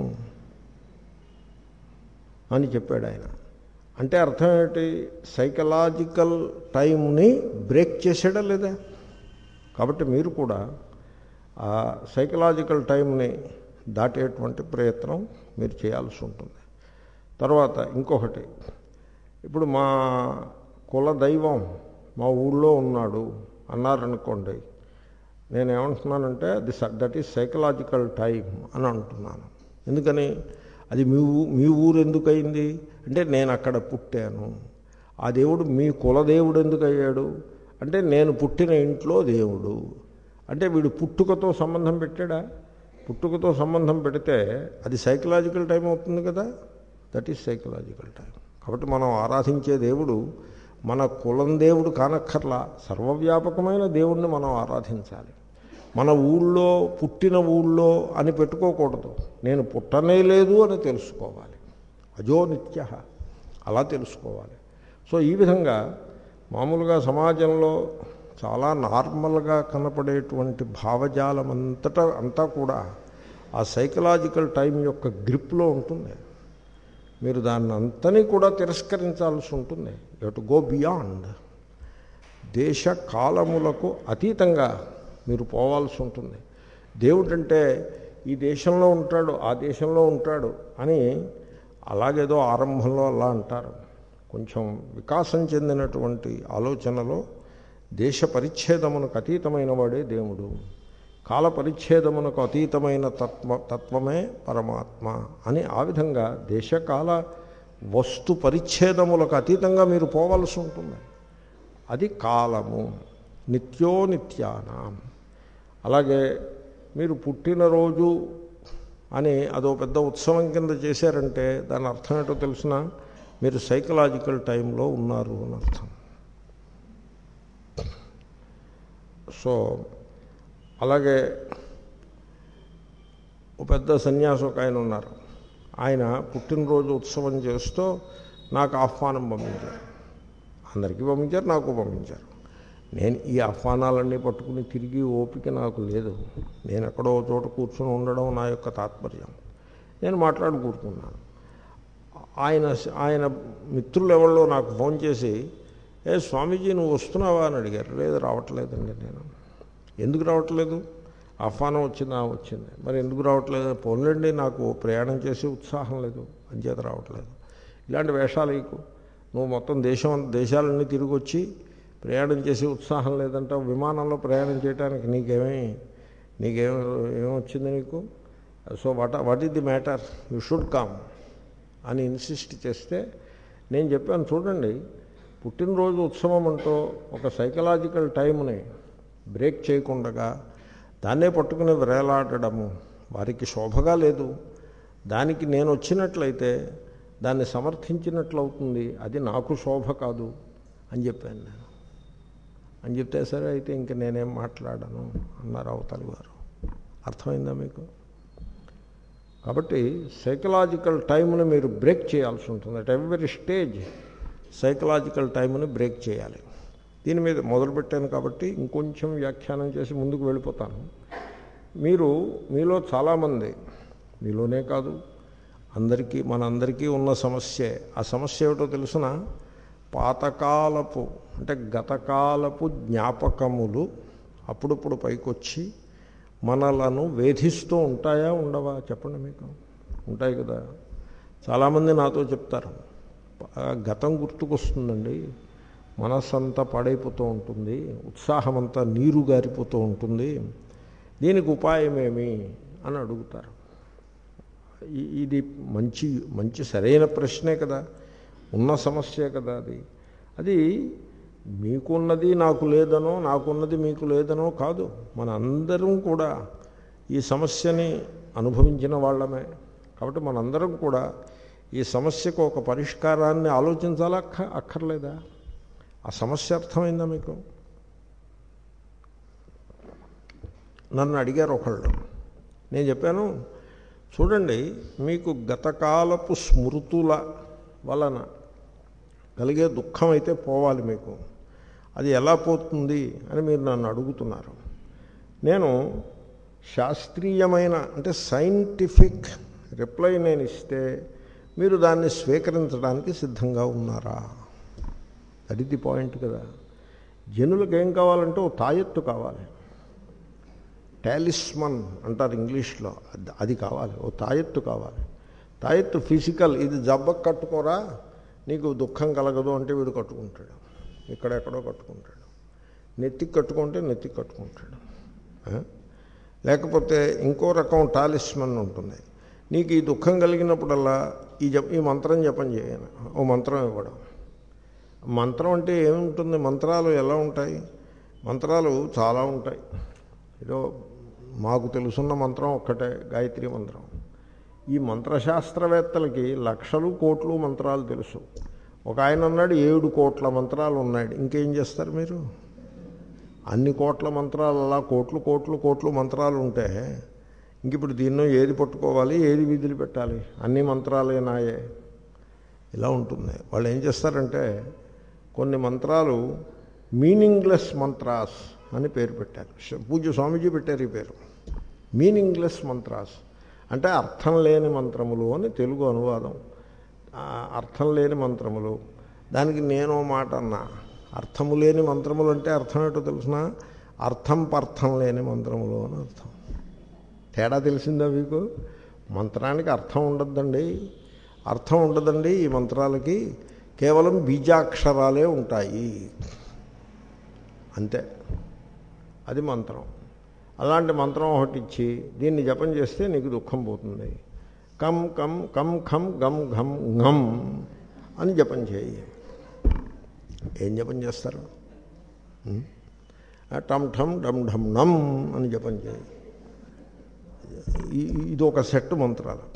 Speaker 1: అని చెప్పాడు ఆయన. అంటే అర్థం ఏంటి, సైకలాజికల్ టైంని బ్రేక్ చేసాడా లేదా. కాబట్టి మీరు కూడా ఆ సైకలాజికల్ టైంని దాటేటువంటి ప్రయత్నం మీరు చేయాల్సి ఉంటుంది. తర్వాత ఇంకొకటి, ఇప్పుడు మా కుల దైవం మా ఊళ్ళో ఉన్నాడు అన్నారనుకోండి, నేనేమంటున్నానంటే అది దట్ ఈజ్ సైకలాజికల్ టైం అని అంటున్నాను. ఎందుకని, అది మీ ఊ మీ ఊరు ఎందుకు అయింది అంటే నేను అక్కడ పుట్టాను. ఆ దేవుడు మీ కులదేవుడు ఎందుకు అయ్యాడు అంటే నేను పుట్టిన ఇంట్లో దేవుడు. అంటే వీడు పుట్టుకతో సంబంధం పెట్టాడా? పుట్టుకతో సంబంధం పెడితే అది సైకలాజికల్ టైం అవుతుంది కదా, దట్ ఈజ్ సైకలాజికల్ టైం. కాబట్టి మనం ఆరాధించే దేవుడు మన కులం దేవుడు కానక్కర్లా, సర్వవ్యాపకమైన దేవుణ్ణి మనం ఆరాధించాలి. మన ఊళ్ళో పుట్టిన ఊళ్ళో అని పెట్టుకోకూడదు, నేను పుట్టనే లేదు అని తెలుసుకోవాలి. అజో నిత్య అలా తెలుసుకోవాలి. సో ఈ విధంగా మామూలుగా సమాజంలో చాలా నార్మల్గా కనపడేటువంటి భావజాలం అంతటా అంతా కూడా ఆ సైకలాజికల్ టైం యొక్క గ్రిప్లో ఉంటుంది. మీరు దాన్ని అంతని కూడా తిరస్కరించాల్సి ఉంటుంది. You to go beyond. దేశ కాలములకు అతీతంగా మీరు పోవాల్సి ఉంటుంది. దేవుడు అంటే ఈ దేశంలో ఉంటాడు, ఆ దేశంలో ఉంటాడు అని అలాగేదో ఆరంభంలో అలా అంటారు. కొంచెం వికాసం చెందినటువంటి ఆలోచనలో దేశ పరిచ్ఛేదమునకు అతీతమైన వాడే దేవుడు, కాల పరిచ్ఛేదమునకు అతీతమైన తత్వ తత్వమే పరమాత్మ అని ఆ విధంగా దేశకాల వస్తు పరిచ్ఛేదములకు అతీతంగా మీరు పోవాల్సి ఉంటుంది. అది కాలము. నిత్యో నిత్యానాం. అలాగే మీరు పుట్టినరోజు అని అదో పెద్ద ఉత్సవం కింద చేశారంటే దాని అర్థం ఏంటో తెలిసిన, మీరు సైకలాజికల్ టైంలో ఉన్నారు అని అర్థం. సో అలాగే ఒక పెద్ద సన్యాసి ఒక ఆయన ఉన్నారు. ఆయన పుట్టినరోజు ఉత్సవం చేస్తూ నాకు ఆహ్వానం పంపించారు. అందరికీ పంపించారు, నాకు పంపించారు. నేను ఈ ఆహ్వానాలన్నీ పట్టుకుని తిరిగి ఓపిక నాకు లేదు. నేను ఎక్కడో చోట కూర్చొని ఉండడం నా యొక్క తాత్పర్యం. నేను మాట్లాడి కూర్చున్నాను. ఆయన ఆయన మిత్రులు ఎవరో నాకు ఫోన్ చేసి, ఏ స్వామీజీ నువ్వు వస్తున్నావా అని అడిగారు. లేదు రావట్లేదండి. నేను ఎందుకు రావట్లేదు? ఆహ్వానం వచ్చిందా? వచ్చింది. మరి ఎందుకు రావట్లేదు? పోన్లేండి నాకు ప్రయాణం చేసే ఉత్సాహం లేదు, అంచేత రావట్లేదు. ఇలాంటి వేషాలు నీకు, నువ్వు మొత్తం దేశం దేశాలన్నీ తిరిగి వచ్చి ప్రయాణం చేసే ఉత్సాహం లేదంటావు. విమానంలో ప్రయాణం చేయడానికి నీకేమీ నీకేమి ఏమొచ్చింది నీకు? So what what is the matter? You should come అని ఇన్సిస్ట్ చేస్తే నేను చెప్పాను, చూడండి పుట్టినరోజు ఉత్సవం అంటూ ఒక సైకలాజికల్ టైంని బ్రేక్ చేయకుండా దాన్నే పట్టుకుని వేలాడడము వారికి శోభగా లేదు. దానికి నేను వచ్చినట్లయితే దాన్ని సమర్థించినట్లు అవుతుంది, అది నాకు శోభ కాదు అని చెప్పాను నేను. అని చెప్తే సరే అయితే ఇంక నేనేం మాట్లాడను అన్నారు అవతలి వారు. అర్థమైందా మీకు? కాబట్టి సైకలాజికల్ టైంని మీరు బ్రేక్ చేయాల్సి ఉంటుంది. అట్ ఎవరీ స్టేజ్ సైకలాజికల్ టైంని బ్రేక్ చేయాలి. దీని మీద మొదలుపెట్టాను కాబట్టి ఇంకొంచెం వ్యాఖ్యానం చేసి ముందుకు వెళ్ళిపోతాను. మీరు మీలో చాలామంది, మీలోనే కాదు అందరికీ, మనందరికీ ఉన్న సమస్యే. ఆ సమస్య ఏమిటో తెలుసిన, పాతకాలపు అంటే గతకాలపు జ్ఞాపకములు అప్పుడప్పుడు పైకొచ్చి మనలను వేధిస్తూ ఉంటాయా ఉండవా? చెప్పండి. మీకు ఉంటాయి కదా. చాలామంది నాతో చెప్తారు, గతం గుర్తుకొస్తుందండి, మనస్సంతా పాడైపోతూ ఉంటుంది, ఉత్సాహమంతా నీరు గారిపోతూ ఉంటుంది, దీనికి ఉపాయమేమి అని అడుగుతారు. ఇది మంచి మంచి సరైన ప్రశ్నే కదా, ఉన్న సమస్యే కదా అది. అది మీకున్నది నాకు లేదనో, నాకున్నది మీకు లేదనో కాదు. మన అందరం కూడా ఈ సమస్యని అనుభవించిన వాళ్ళమే. కాబట్టి మనందరం కూడా ఈ సమస్యకు ఒక పరిష్కారాన్ని ఆలోచించాలా అక్క అక్కర్లేదా? ఆ సమస్య అర్థమైందా మీకు? నన్ను అడిగారు ఒకళ్ళు. నేను చెప్పాను, చూడండి మీకు గతకాలపు స్మృతుల వలన కలిగే దుఃఖం అయితే పోవాలి మీకు. అది ఎలా పోతుంది అని మీరు నన్ను అడుగుతున్నారు. నేను శాస్త్రీయమైన అంటే సైంటిఫిక్ రిప్లై నేను ఇస్తే మీరు దాన్ని స్వీకరించడానికి సిద్ధంగా ఉన్నారా? దట్ ఈజ్ ది పాయింట్ కదా. జనులకు ఏం కావాలంటే ఓ తాయెత్తు కావాలి, టాలిస్మన్ అంటారు ఇంగ్లీష్లో, అది కావాలి. ఓ తాయెత్తు కావాలి. తాయెత్తు ఫిజికల్, ఇది జబ్బకు కట్టుకోరా నీకు దుఃఖం కలగదు అంటే వీడు కట్టుకుంటాడు, ఇక్కడెక్కడో కట్టుకుంటాడు. నెత్తికి కట్టుకుంటే నెత్తికి కట్టుకుంటాడు. లేకపోతే ఇంకో రకం టాలిస్మన్ ఉంటుంది. నీకు ఈ దుఃఖం కలిగినప్పుడల్లా ఈ జప ఈ మంత్రం జపం చేయను, ఓ మంత్రం ఇవ్వడం. మంత్రం అంటే ఏముంటుంది? మంత్రాలు ఎలా ఉంటాయి? మంత్రాలు చాలా ఉంటాయి. ఏదో మాకు తెలుసున్న మంత్రం ఒక్కటే, గాయత్రి మంత్రం. ఈ మంత్రశాస్త్రవేత్తలకి లక్షలు కోట్లు మంత్రాలు తెలుసు. ఒక ఆయన అన్నాడు ఏడు కోట్ల మంత్రాలు ఉన్నాడు. ఇంకేం చేస్తారు మీరు? అన్ని కోట్ల మంత్రాలు, అలా కోట్లు కోట్లు కోట్లు మంత్రాలు ఉంటే ఇంక ఇప్పుడు దీన్నో ఏది పట్టుకోవాలి, ఏది విధులు పెట్టాలి? అన్ని మంత్రాలే నాయే, ఇలా ఉంటుంది. వాళ్ళు ఏం చేస్తారంటే కొన్ని మంత్రాలు మీనింగ్లెస్ మంత్రాస్ అని పేరు పెట్టారు. పూజ్య స్వామీజీ పెట్టారు ఈ పేరు, మీనింగ్లెస్ మంత్రాస్. అంటే అర్థం లేని మంత్రములు అని తెలుగు అనువాదం. అర్థం లేని మంత్రములు. దానికి నేను మాట అన్నా, అర్థము లేని మంత్రములు అంటే అర్థం ఏంటో తెలుసిన, అర్థం పర్థం లేని మంత్రములు అని అర్థం. తేడా తెలిసిందా మీకు? మంత్రానికి అర్థం ఉండద్దండి, అర్థం ఉండదండి. ఈ మంత్రాలకి కేవలం బీజాక్షరాలే ఉంటాయి, అంతే. అది మంత్రం. అలాంటి మంత్రం ఒకటి ఇచ్చి దీన్ని జపం చేస్తే నీకు దుఃఖం పోతుంది. కం కం కం ఖం గం ఘం ఘం అని జపం చేయి. ఏం జపం చేస్తారు? టమ్ ఠమ్ డమ్ ఢమ్ నమ్ అని జపం చేయి. ఇది ఒక సెట్ మంత్రాలు.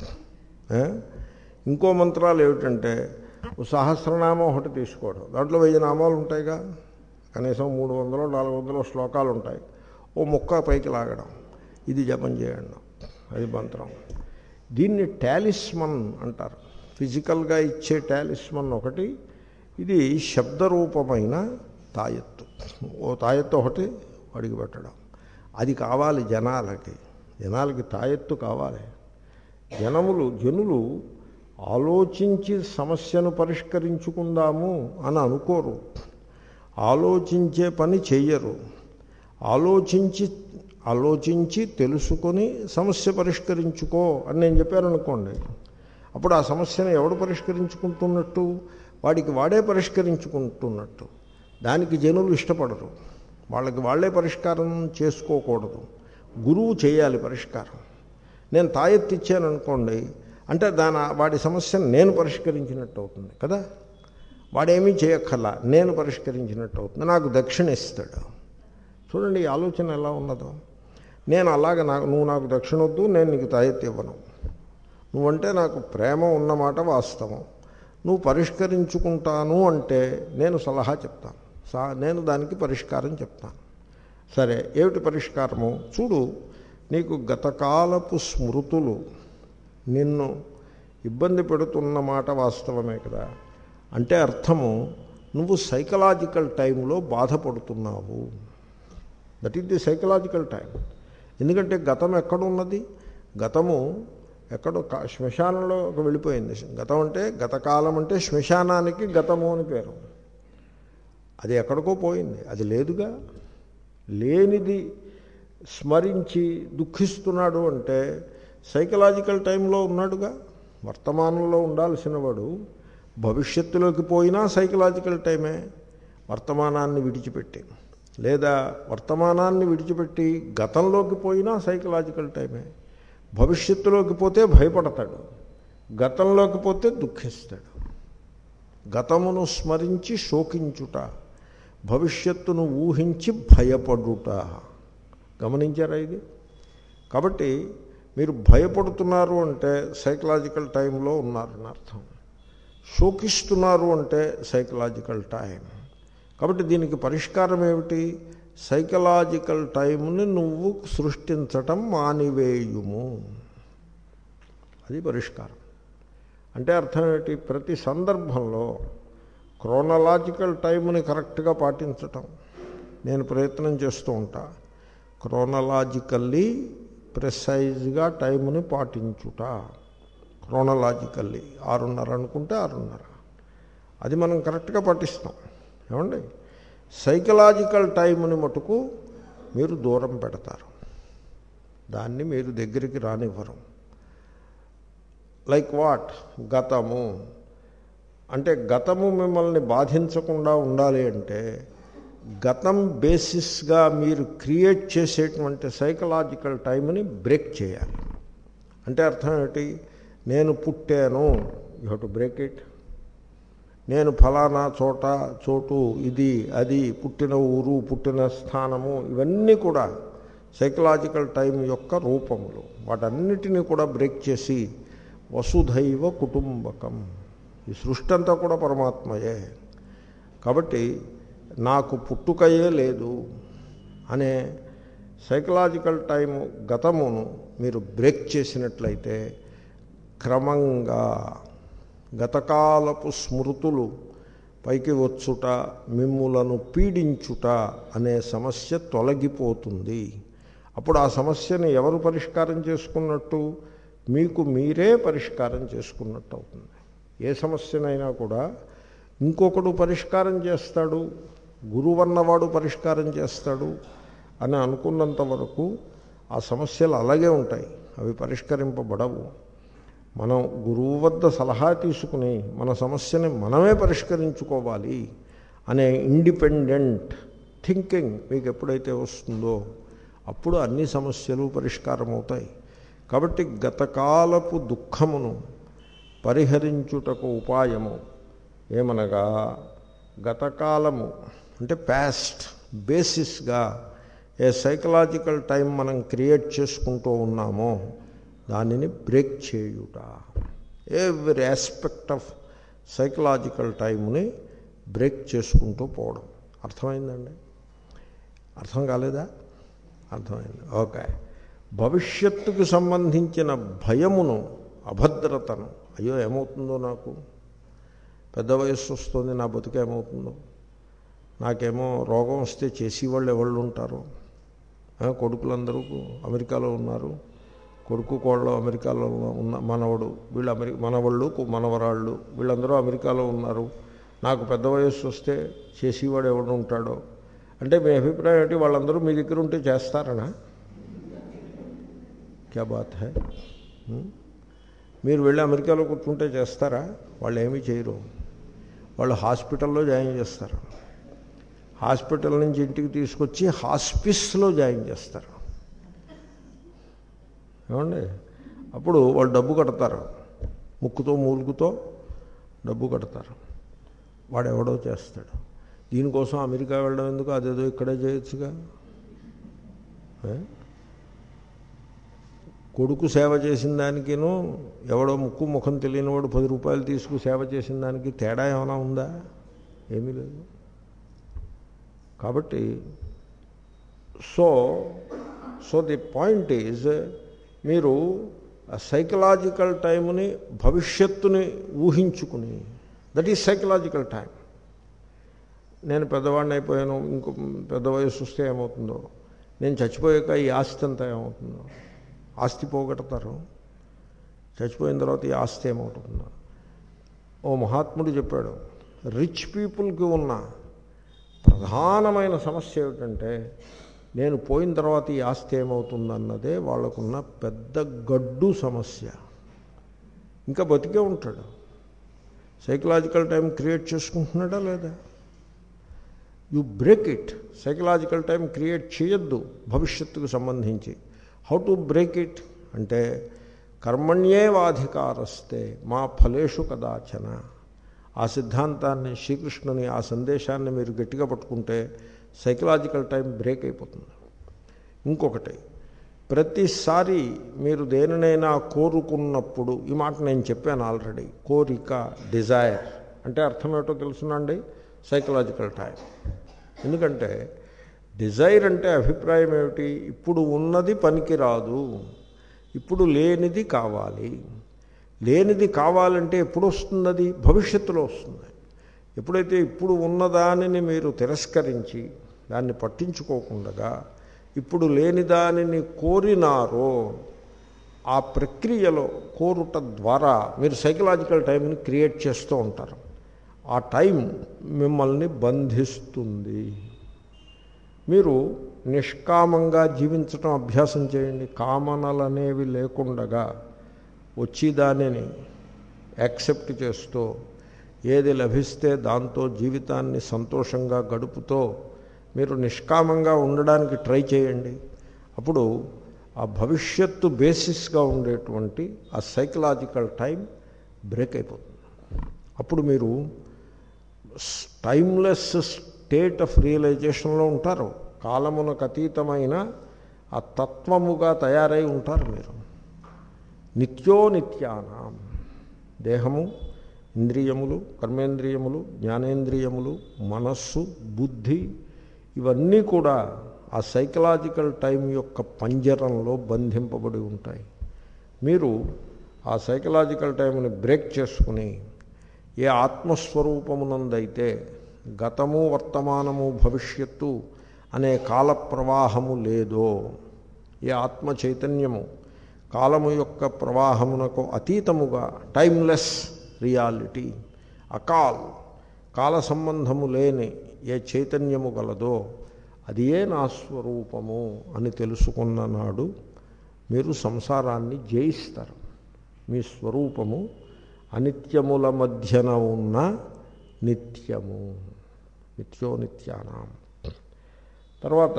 Speaker 1: ఇంకో మంత్రాలు ఏమిటంటే, సహస్రనామం ఒకటి తీసుకోవడం. దాంట్లో వెయ్యి నామాలు ఉంటాయిగా, కనీసం మూడు వందలు నాలుగు వందలు శ్లోకాలు ఉంటాయి. ఓ ముక్క పైకి లాగడం, ఇది జపం చేయండి, అది మంత్రం. దీన్ని టాలిస్మన్ అంటారు. ఫిజికల్గా ఇచ్చే టాలిస్మన్ ఒకటి, ఇది శబ్దరూపమైన తాయెత్తు. ఓ తాయెత్తు ఒకటి అడిగి పెట్టడం, అది కావాలి జనాలకి. జనాలకి తాయెత్తు కావాలి. జనములు జనులు ఆలోచించి సమస్యను పరిష్కరించుకుందాము అని అనుకోరు, ఆలోచించే పని చెయ్యరు. ఆలోచించి ఆలోచించి తెలుసుకొని సమస్య పరిష్కరించుకో అని నేను చెప్పాను అనుకోండి, అప్పుడు ఆ సమస్యను ఎవడు పరిష్కరించుకుంటున్నట్టు? వాడికి వాడే పరిష్కరించుకుంటున్నట్టు. దానికి జనులు ఇష్టపడరు, వాళ్ళకి వాళ్ళే పరిష్కారం చేసుకోకూడదు, గురువు చేయాలి పరిష్కారం. నేను తాయెత్తు ఇచ్చాను అనుకోండి అంటే దాని వాడి సమస్యను నేను పరిష్కరించినట్టు అవుతుంది కదా. వాడేమీ చేయక్కర్లా, నేను పరిష్కరించినట్టు అవుతుంది. నాకు దక్షిణ ఇస్తాడు. చూడండి ఈ ఆలోచన ఎలా ఉన్నదో. నేను అలాగ నాకు నువ్వు నాకు దక్షిణ వద్దు, నేను నీకు తాయెత్తు ఇవ్వను. నువ్వంటే నాకు ప్రేమ ఉన్నమాట వాస్తవం. నువ్వు పరిష్కరించుకుంటాను అంటే నేను సలహా చెప్తాను, సా నేను దానికి పరిష్కారం చెప్తాను. సరే, ఏమిటి పరిష్కారము? చూడు, నీకు గతకాలపు స్మృతులు నిన్ను ఇబ్బంది పెడుతున్న మాట వాస్తవమే కదా. అంటే అర్థము, నువ్వు సైకలాజికల్ టైంలో బాధపడుతున్నావు. That is the psychological time. ఎందుకంటే గతం ఎక్కడున్నది? గతము ఎక్కడో శ్మశానంలో వెళ్ళిపోయింది. గతం అంటే గతకాలం అంటే శ్మశానానికి గతము అని పేరు. అది ఎక్కడికో పోయింది, అది లేదుగా. లేనిది స్మరించి దుఃఖిస్తున్నాడు అంటే సైకలాజికల్ టైంలో ఉన్నాడుగా. వర్తమానంలో ఉండాల్సిన వాడు భవిష్యత్తులోకి పోయినా సైకలాజికల్ టైమే, వర్తమానాన్ని విడిచిపెట్టి. లేదా వర్తమానాన్ని విడిచిపెట్టి గతంలోకి పోయినా సైకలాజికల్ టైమే. భవిష్యత్తులోకి పోతే భయపడతాడు, గతంలోకి పోతే దుఃఖిస్తాడు. గతమును స్మరించి శోకించుట, భవిష్యత్తును ఊహించి భయపడుట. గమనించారా ఇది? కాబట్టి మీరు భయపడుతున్నారు అంటే సైకలాజికల్ టైంలో ఉన్నారని అర్థం. శోకిస్తున్నారు అంటే సైకలాజికల్ టైం. కాబట్టి దీనికి పరిష్కారం ఏమిటి? సైకలాజికల్ టైంని నువ్వు సృష్టించటం మానివేయుము, అది పరిష్కారం. అంటే అర్థం ఏంటి? ప్రతి సందర్భంలో క్రోనలాజికల్ టైంని కరెక్ట్గా పాటించటం నేను ప్రయత్నం చేస్తూ ఉంటా. క్రోనలాజికల్లీ ప్రిసైజ్గా టైంని పాటించుట. క్రోనలాజికల్లీ ఆరున్నర అనుకుంటే ఆరున్నర, అది మనం కరెక్ట్గా పాటిస్తాం. ఏమండి? సైకలాజికల్ టైంని మటుకు మీరు దూరం పెడతారు, దాన్ని మీరు దగ్గరికి రానివ్వరు. Like what? గతము అంటే గతము మిమ్మల్ని బాధించకుండా ఉండాలి అంటే గతం బేసిస్గా మీరు క్రియేట్ చేసేటువంటి సైకలాజికల్ టైంని బ్రేక్ చేయాలి. అంటే అర్థం ఏంటి? నేను పుట్టాను, you have to break it. నేను ఫలానా చోట చోటు ఇది అది పుట్టిన ఊరు పుట్టిన స్థానము ఇవన్నీ కూడా సైకలాజికల్ టైం యొక్క రూపములు. వాటన్నిటినీ కూడా బ్రేక్ చేసి వసుధైవ కుటుంబకం, ఈ సృష్టి అంతా కూడా పరమాత్మయే. కాబట్టి నాకు పుట్టుకయే లేదు అనే సైకలాజికల్ టైము గతమును మీరు బ్రేక్ చేసినట్లయితే క్రమంగా గతకాలపు స్మృతులు పైకి వచ్చుట, మిమ్ములను పీడించుట అనే సమస్య తొలగిపోతుంది. అప్పుడు ఆ సమస్యని ఎవరు పరిష్కారం చేసుకున్నట్టు? మీకు మీరే పరిష్కారం చేసుకున్నట్టు అవుతుంది. ఏ సమస్యనైనా కూడా ఇంకొకడు పరిష్కారం చేస్తాడు, గురువన్నవాడు పరిష్కారం చేస్తాడు అని అనుకున్నంత వరకు ఆ సమస్యలు అలాగే ఉంటాయి, అవి పరిష్కరింపబడవు. మనం గురువు వద్ద సలహా తీసుకుని మన సమస్యని మనమే పరిష్కరించుకోవాలి అనే ఇండిపెండెంట్ థింకింగ్ మీకు ఎప్పుడైతే వస్తుందో అప్పుడు అన్ని సమస్యలు పరిష్కారం అవుతాయి. కాబట్టి గతకాలపు దుఃఖమును పరిహరించుటకు ఉపాయము ఏమనగా, గతకాలము అంటే పాస్ట్ బేసిస్గా ఏ సైకలాజికల్ టైం మనం క్రియేట్ చేసుకుంటూ ఉన్నామో దానిని బ్రేక్ చేయుట. ఎవ్రీ ఆస్పెక్ట్ ఆఫ్ సైకలాజికల్ టైంని బ్రేక్ చేసుకుంటూ పోవడం. అర్థమైందండి? అర్థం కాలేదా? అర్థమైంది. ఓకే. భవిష్యత్తుకు సంబంధించిన భయమును, అభద్రతను, అయ్యో ఏమవుతుందో నాకు, పెద్ద వయస్సు వస్తుంది, నా బతుకేమవుతుందో, నాకేమో రోగం వస్తే చేసేవాళ్ళు ఎవళ్ళు ఉంటారు, కొడుకులందరూ అమెరికాలో ఉన్నారు, కొడుకు కోళ్ళు అమెరికాలో ఉన్న మనవడు వీళ్ళు అమెరికా మనవాళ్ళు మనవరాళ్ళు వీళ్ళందరూ అమెరికాలో ఉన్నారు, నాకు పెద్ద వయస్సు వస్తే చేసేవాడు ఎవడు ఉంటాడో అంటే మీ అభిప్రాయం ఏంటి? వాళ్ళందరూ మీ దగ్గర ఉంటే చేస్తారనా? క్యా బాత్ హై? మీరు వెళ్ళి అమెరికాలో కూర్చుంటే చేస్తారా? వాళ్ళు ఏమీ చేయరు. వాళ్ళు హాస్పిటల్లో జాయిన్ చేస్తారు, హాస్పిటల్ నుంచి ఇంటికి తీసుకొచ్చి హాస్పిస్లో జాయిన్ చేస్తారు. ఏమండి? అప్పుడు వాళ్ళు డబ్బు కడతారు, ముక్కుతో మూలుగుతో డబ్బు కడతారు, వాడు ఎవడో చేస్తాడు. దీనికోసం అమెరికా వెళ్ళడం ఎందుకు? అదేదో ఇక్కడే చేయొచ్చుగా. కొడుకు సేవ చేసిన దానికిను ఎవడో ముక్కు ముఖం తెలియనివాడు పది రూపాయలు తీసుకు సేవ చేసిన దానికి తేడా ఏమైనా ఉందా? ఏమీ లేదు. కాబట్టి so so the point is, మీరు సైకలాజికల్ టైంని, భవిష్యత్తుని ఊహించుకుని, దట్ ఈజ్ సైకలాజికల్ టైం. నేను పెద్దవాడిని అయిపోయాను, ఇంకో పెద్ద వయసు వస్తే ఏమవుతుందో, నేను చచ్చిపోయాక ఈ ఆస్తి అంతా ఏమవుతుందో, ఆస్తి పోగొడతారు, చచ్చిపోయిన తర్వాత ఈ ఆస్తి ఏమవుతుందో. ఓ మహాత్ముడు చెప్పాడు, రిచ్ పీపుల్కి ఉన్న ప్రధానమైన సమస్య ఏమిటంటే, నేను పోయిన తర్వాత ఈ ఆస్తి ఏమవుతుందన్నదే వాళ్ళకున్న పెద్ద గడ్డు సమస్య. ఇంకా బతికే ఉంటాడు, సైకలాజికల్ టైం క్రియేట్ చేసుకుంటున్నాడా లేదా? You break it. Psychological time create చేయొద్దు భవిష్యత్తుకు సంబంధించి. హౌ టు బ్రేక్ ఇట్ అంటే, కర్మణ్యేవాధికారస్తే మా ఫలేషు కదాచన. ఆ సిద్ధాంతాన్ని, శ్రీకృష్ణుని ఆ సందేశాన్ని మీరు గట్టిగా పట్టుకుంటే సైకలాజికల్ టైం బ్రేక్ అయిపోతుంది. ఇంకొకటి, ప్రతిసారి మీరు దేనినైనా కోరుకున్నప్పుడు, ఈ మాట నేను చెప్పాను ఆల్రెడీ, కోరిక, డిజైర్ అంటే అర్థం ఏమిటో తెలుసునండి, సైకలాజికల్ టైం. ఎందుకంటే డిజైర్ అంటే అభిప్రాయం ఏమిటి? ఇప్పుడు ఉన్నది పనికిరాదు, ఇప్పుడు లేనిది కావాలి. లేనిది కావాలంటే ఎప్పుడు వస్తుంది? అది భవిష్యత్తులో వస్తుంది. ఎప్పుడైతే ఇప్పుడు ఉన్నదానిని మీరు తిరస్కరించి దాన్ని పట్టించుకోకుండా ఇప్పుడు లేని దానిని కోరినారో, ఆ ప్రక్రియలో కోరుట ద్వారా మీరు సైకలాజికల్ టైంని క్రియేట్ చేస్తూ ఉంటారు. ఆ టైం మిమ్మల్ని బంధిస్తుంది. మీరు నిష్కామంగా జీవించటం అభ్యాసం చేయండి. కామనలు అనేవి లేకుండగా వచ్చి దానిని యాక్సెప్ట్ చేస్తూ, ఏది లభిస్తే దాంతో జీవితాన్ని సంతోషంగా గడుపుతూ మీరు నిష్కామంగా ఉండడానికి ట్రై చేయండి. అప్పుడు ఆ భవిష్యత్తు బేసిస్గా ఉండేటువంటి ఆ సైకలాజికల్ టైం బ్రేక్ అయిపోతుంది. అప్పుడు మీరు టైమ్లెస్ స్టేట్ ఆఫ్ రియలైజేషన్లో ఉంటారు. కాలమునకు అతీతమైన ఆ తత్వముగా తయారై ఉంటారు మీరు. నిత్యో నిత్యానాం, దేహము, ఇంద్రియములు, కర్మేంద్రియములు, జ్ఞానేంద్రియములు, మనస్సు, బుద్ధి ఇవన్నీ కూడా ఆ సైకలాజికల్ టైం యొక్క పంజరంలో బంధింపబడి ఉంటాయి. మీరు ఆ సైకలాజికల్ టైంని బ్రేక్ చేసుకుని ఏ ఆత్మస్వరూపమునందైతే గతము, వర్తమానము, భవిష్యత్తు అనే కాల ప్రవాహము లేదో, ఏ ఆత్మ చైతన్యము కాలము యొక్క ప్రవాహమునకు అతీతముగా టైమ్లెస్ రియాలిటీ. అకాల్, కాల సంబంధము లేని ఏ చైతన్యము గలదో అది ఏ నా స్వరూపము అని తెలుసుకున్న నాడు మీరు సంసారాన్ని జయిస్తారు. మీ స్వరూపము అనిత్యముల మధ్యన ఉన్న నిత్యము, నిత్యో నిత్యానాం. తర్వాత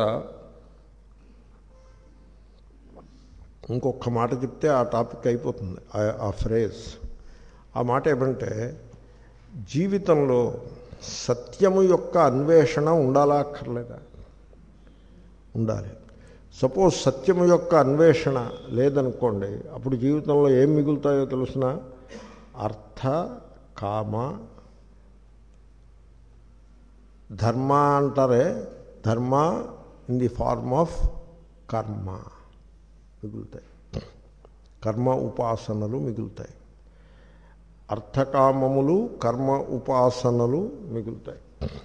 Speaker 1: ఇంకొక మాట చెప్తే ఆ టాపిక్ అయిపోతుంది, ఆ ఫ్రేజ్. ఆ మాట ఏమంటే, జీవితంలో సత్యము యొక్క అన్వేషణ ఉండాలా అక్కర్లేదా? ఉండాలి. సపోజ్ సత్యము యొక్క అన్వేషణ లేదనుకోండి, అప్పుడు జీవితంలో ఏం మిగులుతాయో తెలుసిన? అర్థ, కామ, ధర్మ అంటారే, ధర్మ ఇన్ ది ఫార్మ్ ఆఫ్ కర్మ మిగులుతాయి. కర్మ ఉపాసనలు మిగులుతాయి. అర్థకామములు, కర్మ ఉపాసనలు మిగులుతాయి.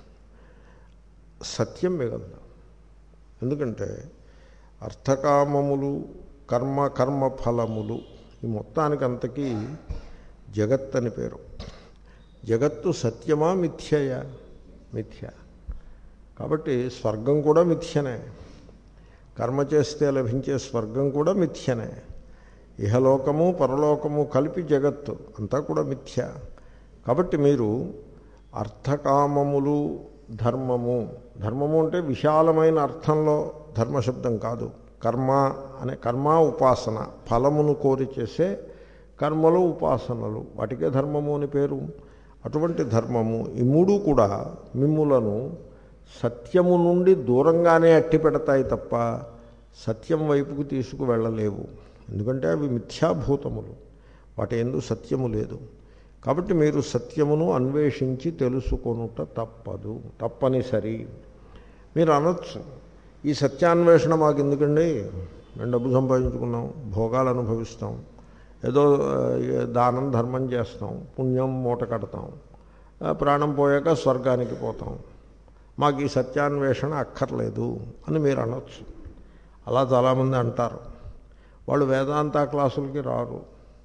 Speaker 1: సత్యం మిగలదు. ఎందుకంటే అర్థకామములు, కర్మ కర్మ ఫలములు, ఈ మొత్తానికి అంతకీ జగత్ అని పేరు. జగత్తు సత్యమా మిథ్యయా? మిథ్య. కాబట్టి స్వర్గం కూడా మిథ్యనే, కర్మ చేస్తే లభించే స్వర్గం కూడా మిథ్యనే, ఇహలోకము పరలోకము కలిపి జగత్తు అంతా కూడా మిథ్య. కాబట్టి మీరు అర్థకామములు, ధర్మము, ధర్మము అంటే విశాలమైన అర్థంలో ధర్మశబ్దం కాదు, కర్మ అనే కర్మ ఉపాసన, ఫలమును కోరి చేసే కర్మలు ఉపాసనలు, వాటికే ధర్మము అని పేరు. అటువంటి ధర్మము ఈ మూడు కూడా మిమ్ములను సత్యము నుండి దూరంగానే అట్టి పెడతాయి తప్ప సత్యం వైపుకు తీసుకువెళ్ళలేవు. ఎందుకంటే అవి మిథ్యాభూతములు, వాటి యందు సత్యము లేదు. కాబట్టి మీరు సత్యమును అన్వేషించి తెలుసుకొనుట తప్పదు, తప్పనిసరి. మీరు అనొచ్చు, ఈ సత్యాన్వేషణ మాకు ఎందుకండి, మేము డబ్బు సంపాదించుకున్నాం, భోగాలు అనుభవిస్తాం, ఏదో దానం ధర్మం చేస్తాం, పుణ్యం మూట కడతాం, ప్రాణం పోయాక స్వర్గానికి పోతాం, మాకు ఈ సత్యాన్వేషణ అక్కర్లేదు అని మీరు అనొచ్చు. అలా చాలామంది అంటారు. వాళ్ళు వేదాంత క్లాసులకి రారు.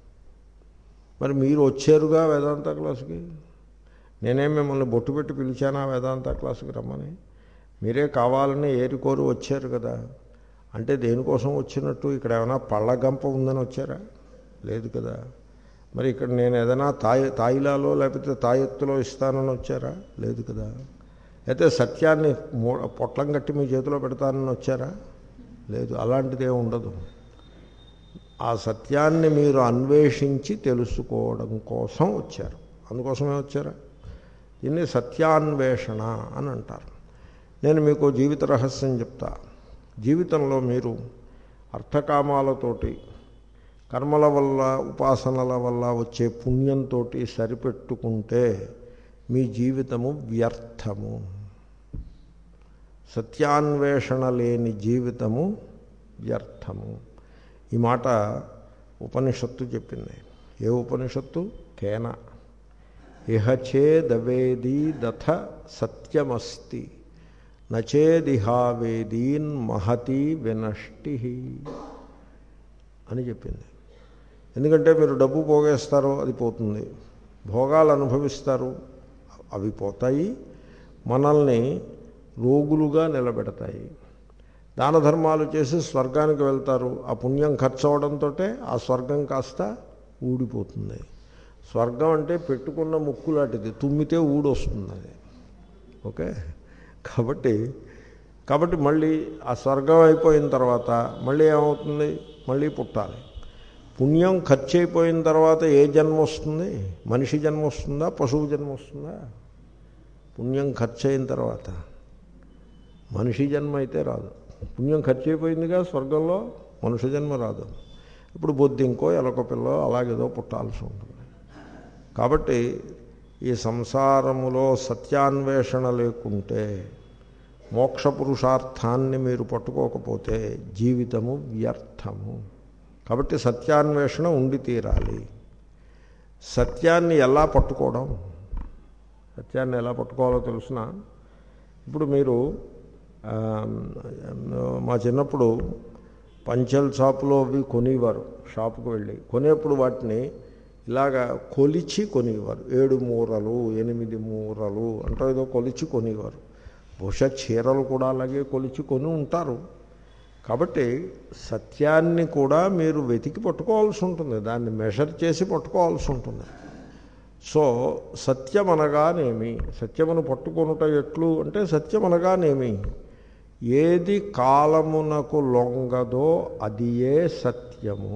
Speaker 1: మరి మీరు వచ్చారుగా వేదాంత క్లాసుకి, నేనేం మిమ్మల్ని బొట్టు పెట్టి పిలిచానా వేదాంత క్లాసుకి రమ్మని? మీరే కావాలని ఏరికోరు వచ్చారు కదా. అంటే దేనికోసం వచ్చినట్టు? ఇక్కడ ఏమైనా పళ్ళగంప ఉందని వచ్చారా? లేదు కదా. మరి ఇక్కడ నేను ఏదైనా తాయి తాయిలాలో లేకపోతే తాయెత్తులో ఇస్తానని వచ్చారా? లేదు కదా. అయితే సత్యాన్ని పొట్లం కట్టి మీ చేతిలో పెడతానని వచ్చారా? లేదు. అలాంటిదే ఉండదు. ఆ సత్యాన్ని మీరు అన్వేషించి తెలుసుకోవడం కోసం వచ్చారు. అందుకోసమే వచ్చారా? దీన్ని సత్యాన్వేషణ అని అంటారు. నేను మీకు జీవిత రహస్యం చెప్తా. జీవితంలో మీరు అర్థకామాలతోటి, కర్మల వల్ల, ఉపాసనల వల్ల వచ్చే పుణ్యంతో సరిపెట్టుకుంటే మీ జీవితము వ్యర్థము. సత్యాన్వేషణ లేని జీవితము వ్యర్థము. ఈ మాట ఉపనిషత్తు చెప్పింది. ఏ ఉపనిషత్తు? కేన. ఇహ చేదవేదీ దథ సత్యమస్తి నచేదిహావేదీన్ మహతి వినష్టి అని చెప్పింది. ఎందుకంటే మీరు డబ్బు పోగేస్తారు, అది పోతుంది. భోగాలు అనుభవిస్తారు, అవి పోతాయి. మనల్ని రోగులుగా నిలబెడతాయి. దాన ధర్మాలు చేసి స్వర్గానికి వెళ్తారు. ఆ పుణ్యం ఖర్చు అవడంతో ఆ స్వర్గం కాస్త ఊడిపోతుంది. స్వర్గం అంటే పెట్టుకున్న ముక్కు లాంటిది, తుమ్మితే ఊడొస్తుంది అది. ఓకే. కాబట్టి కాబట్టి మళ్ళీ ఆ స్వర్గం అయిపోయిన తర్వాత మళ్ళీ ఏమవుతుంది? మళ్ళీ పుట్టాలి. పుణ్యం ఖర్చు అయిపోయిన తర్వాత ఏ జన్మ వస్తుంది? మనిషి జన్మ వస్తుందా, పశువు జన్మ వస్తుందా? పుణ్యం ఖర్చు అయిన తర్వాత మనిషి జన్మ అయితే రాదు. పుణ్యం ఖర్చు అయిపోయిందిగా స్వర్గంలో, మనుష్య జన్మ రాదు. ఇప్పుడు బొద్దింకో ఎలకో పిల్లో అలాగేదో పుట్టాల్సి ఉంటుంది. కాబట్టి ఈ సంసారములో సత్యాన్వేషణ లేకుంటే, మోక్ష పురుషార్థాన్ని మీరు పట్టుకోకపోతే జీవితము వ్యర్థము. కాబట్టి సత్యాన్వేషణ ఉండి తీరాలి. సత్యాన్ని ఎలా పట్టుకోవడం? సత్యాన్ని ఎలా పట్టుకోవాలో తెలుసిన? ఇప్పుడు మీరు మా చిన్నప్పుడు పంచల్ షాపులో అవి కొనేవారు. షాపుకు వెళ్ళి కొనేప్పుడు వాటిని ఇలాగా కొలిచి కొనేవారు. ఏడు మూరలు, ఎనిమిది మూరలు అంటే ఏదో కొలిచి కొనేవారు. బహుశా చీరలు కూడా అలాగే కొలిచి కొని ఉంటారు. కాబట్టి సత్యాన్ని కూడా మీరు వెతికి పట్టుకోవాల్సి ఉంటుంది, దాన్ని మెషర్ చేసి పట్టుకోవాల్సి ఉంటుంది. సో సత్యం అనగానేమి, సత్యమును పట్టుకొనుట ఎట్లు అంటే సత్యం అనగానేమి, ఏది కాలమునకు లొంగదో అది ఏ సత్యము.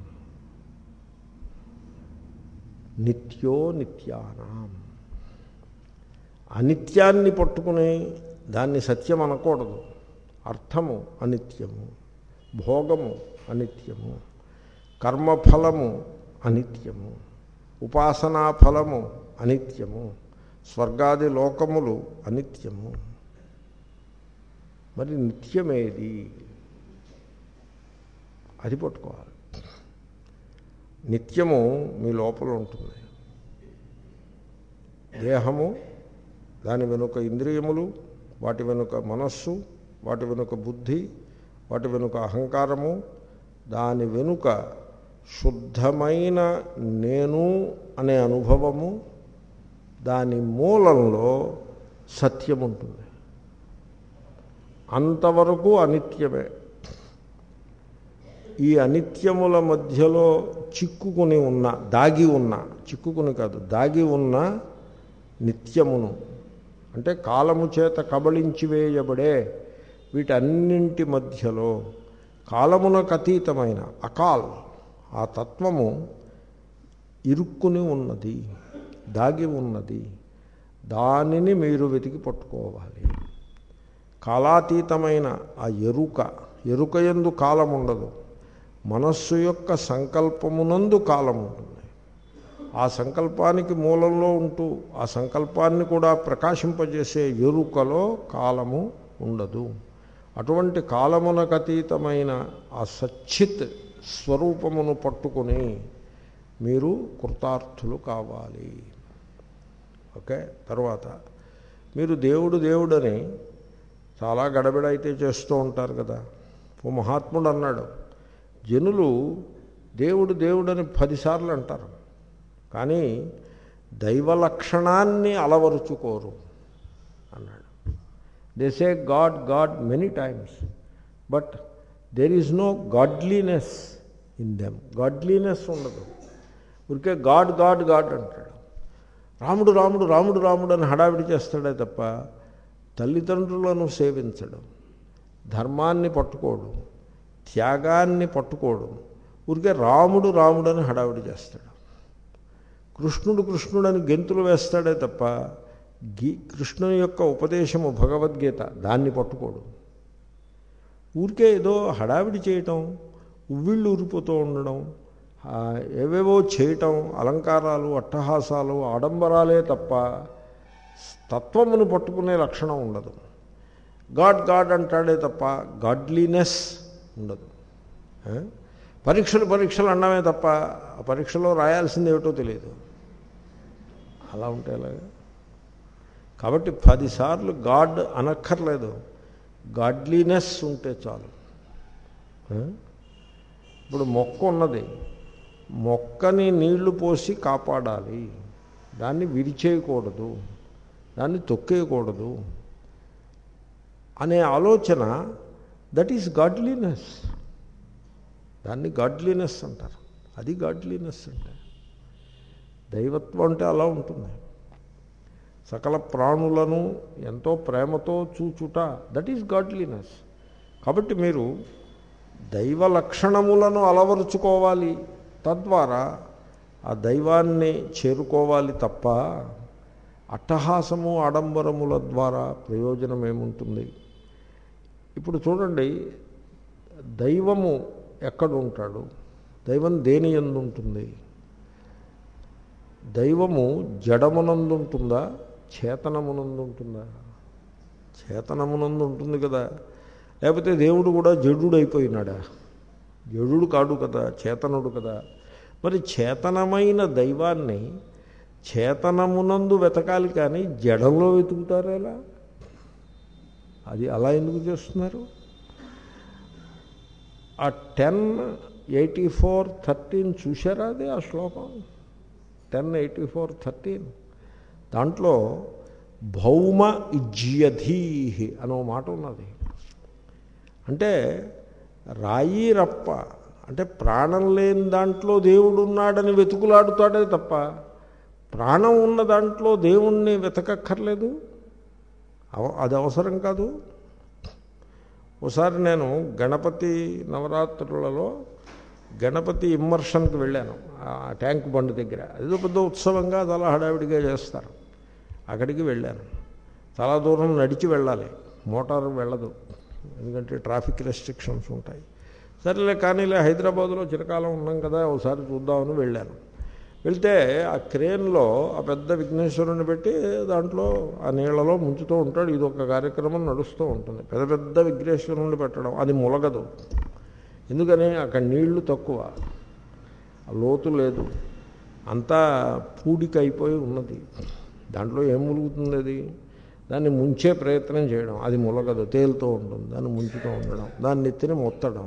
Speaker 1: నిత్యో నిత్యానాం. అనిత్యాన్ని పట్టుకుని దాన్ని సత్యం అనకూడదు. అర్థము అనిత్యము, భోగము అనిత్యము, కర్మఫలము అనిత్యము, ఉపాసనా ఫలము అనిత్యము, స్వర్గాది లోకములు అనిత్యము. మరి నిత్యమేది అది పట్టుకోవాలి. నిత్యము మీ లోపల ఉంటుంది. దేహము, దాని వెనుక ఇంద్రియములు, వాటి వెనుక మనస్సు, వాటి వెనుక బుద్ధి, వాటి వెనుక అహంకారము, దాని వెనుక శుద్ధమైన నేను అనే అనుభవము, దాని మూలంలో సత్యం ఉంటుంది. అంతవరకు అనిత్యమే. ఈ అనిత్యముల మధ్యలో చిక్కుకుని ఉన్న, దాగి ఉన్న, చిక్కుకుని కాదు దాగి ఉన్న నిత్యమును అంటే కాలము చేత కబళించి వేయబడే వీటన్నింటి మధ్యలో కాలమునకు అతీతమైన అకాల్ ఆ తత్వము ఇరుక్కుని ఉన్నది, దాగి ఉన్నది. దానిని మీరు వెతికి పట్టుకోవాలి. కాలాతీతమైన ఆ ఎరుక, ఎరుక యందు కాలం ఉండదు. మనస్సు యొక్క సంకల్పమునందు కాలం ఉంటుంది. ఆ సంకల్పానికి మూలంలో ఉంటూ ఆ సంకల్పాన్ని కూడా ప్రకాశింపజేసే ఎరుకలో కాలము ఉండదు. అటువంటి కాలమునకు అతీతమైన ఆ సచ్చిత్ స్వరూపమును పట్టుకుని మీరు కృతార్థులు కావాలి. ఓకే. తర్వాత మీరు దేవుడు దేవుడని చాలా గడబిడైతే చేస్తూ ఉంటారు కదా. ఓ మహాత్ముడు అన్నాడు, జనులు దేవుడు దేవుడని పదిసార్లు అంటారు, కానీ దైవ లక్షణాన్ని అలవరుచుకోరు అన్నాడు. They say God God many times, but there is no godliness in them. Godliness ఉండదు. ఊరికే గాడ్ గాడ్ గాడ్ అంటాడు. రాముడు రాముడు రాముడు రాముడు అని హడావిడి చేస్తాడే తప్ప తల్లిదండ్రులను సేవించడం, ధర్మాన్ని పట్టుకోడు, త్యాగాన్ని పట్టుకోడు. ఊరికే రాముడు రాముడు అని హడావిడి చేస్తాడు. కృష్ణుడు కృష్ణుడని గెంతులు వేస్తాడే తప్ప గీ కృష్ణుని యొక్క ఉపదేశము భగవద్గీత దాన్ని పట్టుకోడు. ఊరికే ఏదో హడావిడి చేయటం, ఉవ్విళ్ళు ఊరిపోతూ ఉండడం, ఏవేవో చేయటం, అలంకారాలు, అట్టహాసాలు, ఆడంబరాలే తప్ప తత్వమును పట్టుకునే లక్షణం ఉండదు. గాడ్ గాడ్ అంటాడే తప్ప గాడ్లీనెస్ ఉండదు. పరీక్షలు పరీక్షలు అన్నమే తప్ప ఆ పరీక్షలో రాయాల్సింది ఏమిటో తెలియదు. అలా ఉంటే అలాగా. కాబట్టి పదిసార్లు గాడ్ అనక్కర్లేదు, గాడ్లీనెస్ ఉంటే చాలు. ఇప్పుడు మొక్క ఉన్నది, మొక్కని నీళ్లు పోసి కాపాడాలి, దాన్ని విరిచేయకూడదు, దాన్ని తొక్కేయకూడదు అనే ఆలోచన, దట్ ఈస్ గాడ్లీనెస్. దాన్ని గాడ్లీనెస్ అంటారు. అది గాడ్లీనెస్ అంటే. దైవత్వం అంటే అలా ఉంటుంది. సకల ప్రాణులను ఎంతో ప్రేమతో చూచుట, దట్ ఈస్ గాడ్లీనెస్. కాబట్టి మీరు దైవ లక్షణములను అలవరుచుకోవాలి, తద్వారా ఆ దైవాన్ని చేరుకోవాలి తప్ప అట్టహాసము ఆడంబరముల ద్వారా ప్రయోజనం ఏముంటుంది? ఇప్పుడు చూడండి, దైవము ఎక్కడ ఉంటాడు? దైవం దేని యందు ఉంటుంది? దైవము జడమునందు ఉంటుందా, చేతనమునందు ఉంటుందా? చేతనమునందు ఉంటుంది కదా. లేకపోతే దేవుడు కూడా జడుడు అయిపోయినాడా? జడుడు కాడు కదా, చేతనుడు కదా. మరి చేతనమైన దైవాన్ని చేతనమునందు వెతకాలి కానీ జడంలో వెతుకుతారు ఎలా? అది అలా ఎందుకు చేస్తున్నారు? ఆ టెన్ ఎయిటీ ఫోర్ థర్టీన్ చూశారా? అది ఆ శ్లోకం టెన్ ఎయిటీ ఫోర్ థర్టీన్ దాంట్లో భౌమ ఇజ్యధీహి అనో మాట ఉన్నది. అంటే రాయి రప్ప అంటే ప్రాణం లేని దాంట్లో దేవుడు ఉన్నాడని వెతుకులాడుతాడే తప్ప ప్రాణం ఉన్న దాంట్లో దేవుణ్ణి వెతకక్కర్లేదు, అది అవసరం కాదు. ఒకసారి నేను గణపతి నవరాత్రులలో గణపతి ఇమ్మర్షన్కి వెళ్ళాను, ఆ ట్యాంక్ బండ్ దగ్గర. అదేదో పెద్ద ఉత్సవంగా చాలా హడావిడిగా చేస్తారు. అక్కడికి వెళ్ళాను. చాలా దూరం నడిచి వెళ్ళాలి, మోటారు వెళ్ళదు, ఎందుకంటే ట్రాఫిక్ రెస్ట్రిక్షన్స్ ఉంటాయి. సరేలే కానీలే, హైదరాబాదులో చిరకాలం ఉన్నాం కదా, ఒకసారి చూద్దామని వెళ్ళాను. వెళ్తే ఆ క్రేన్లో ఆ పెద్ద విఘ్నేశ్వరుని పెట్టి దాంట్లో ఆ నీళ్లలో ముంచుతూ ఉంటాడు. ఇది ఒక కార్యక్రమం నడుస్తూ ఉంటుంది. పెద్ద పెద్ద విఘ్నేశ్వరుని పెట్టడం, అది ములగదు. ఎందుకని అక్కడ నీళ్లు తక్కువ, లోతు లేదు, అంతా పూడిక అయిపోయి ఉన్నది. దాంట్లో ఏం ములుగుతుంది? అది దాన్ని ముంచే ప్రయత్నం చేయడం, అది ములగదు, తేలుతూ ఉంటుంది. దాన్ని ముంచుతూ ఉండడం, దాన్ని ఎత్తిని మొత్తడం,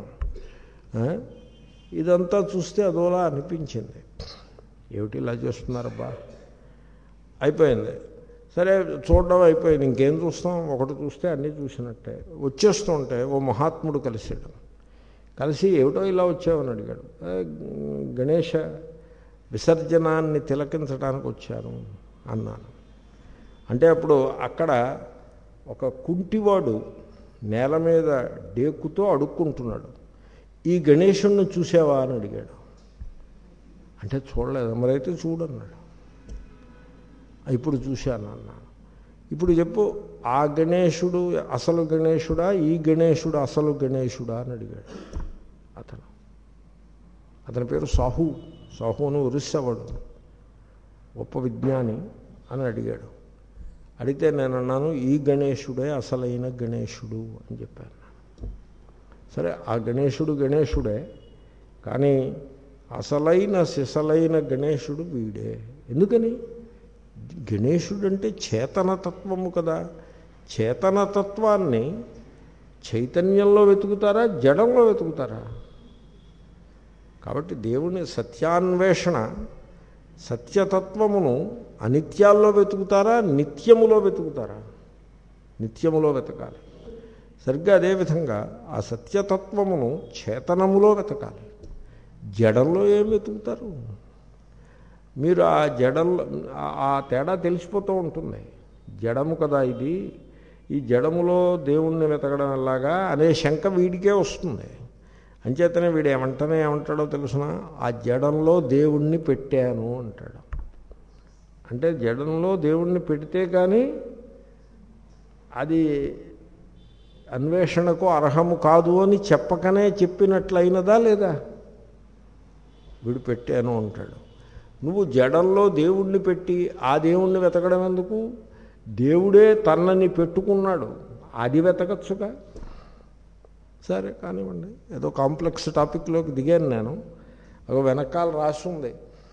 Speaker 1: ఇదంతా చూస్తే అదోలా అనిపించింది. ఏమిటి ఇలా చేస్తున్నారబ్బా, అయిపోయింది. సరే చూడడం అయిపోయింది, ఇంకేం చూస్తాం, ఒకటి చూస్తే అన్నీ చూసినట్టే. వచ్చేస్తుంటే ఓ మహాత్ముడు కలిసాడు. కలిసి ఏమిటో ఇలా వచ్చావని అడిగాడు. గణేష విసర్జనాన్ని తిలకించడానికి వచ్చాను అన్నాను. అంటే అప్పుడు అక్కడ ఒక కుంటివాడు నేల మీద డేకుతో అడుక్కుంటున్నాడు. ఈ గణేశుణ్ణి చూసావా అని అడిగాడు. అంటే చూడలేదు. మరైతే చూడన్నాడు. ఇప్పుడు చూశాను అన్నాను. ఇప్పుడు చెప్పు, ఆ గణేశుడు అసలు గణేశుడా, ఈ గణేశుడు అసలు గణేశుడా అని అడిగాడు అతను. అతని పేరు సాహు. సాహు అని ఒరిస్సావాడు, గొప్ప విజ్ఞాని అని అడిగాడు. అడిగితే నేను అన్నాను, ఈ గణేశుడే అసలైన గణేశుడు అని చెప్పాను. సరే, ఆ గణేశుడు గణేశుడే, కానీ అసలైన సిసలైన గణేశుడు వీడే. ఎందుకని? గణేశుడు అంటే చేతనతత్వము కదా. చేతనతత్వాన్ని చైతన్యంలో వెతుకుతారా, జడంలో వెతుకుతారా? కాబట్టి దేవుని సత్యాన్వేషణ, సత్యతత్వమును అనిత్యాల్లో వెతుకుతారా, నిత్యములో వెతుకుతారా? నిత్యములో వెతకాలి. సరిగ్గా అదేవిధంగా ఆ సత్యతత్వమును చేతనములో వెతకాలి. జడంలో ఏం వెతుకుతారు మీరు? ఆ జడంలో ఆ తేడా తెలిసిపోతూ ఉంటుంది. జడము కదా ఇది, ఈ జడములో దేవుణ్ణి వెతకడం ఎలాగా అనే శంక వీడికే వస్తుంది. అంచేతనే వీడు ఏమంటనే ఏమంటాడో తెలుసిన, ఆ జడంలో దేవుణ్ణి పెట్టాను అంటాడు. అంటే జడంలో దేవుణ్ణి పెడితే కానీ అది అన్వేషణకు అర్హము కాదు అని చెప్పకనే చెప్పినట్లయినదా లేదా? వీడు పెట్టాను అంటాడు. నువ్వు జడంలో దేవుణ్ణి పెట్టి ఆ దేవుణ్ణి వెతకడం ఎందుకు? దేవుడే తనని పెట్టుకున్నాడు, అది వెతకచ్చుగా. సరే కానివ్వండి, ఏదో కాంప్లెక్స్ టాపిక్లోకి దిగాను నేను. అదో వెనకాల రాసుంది,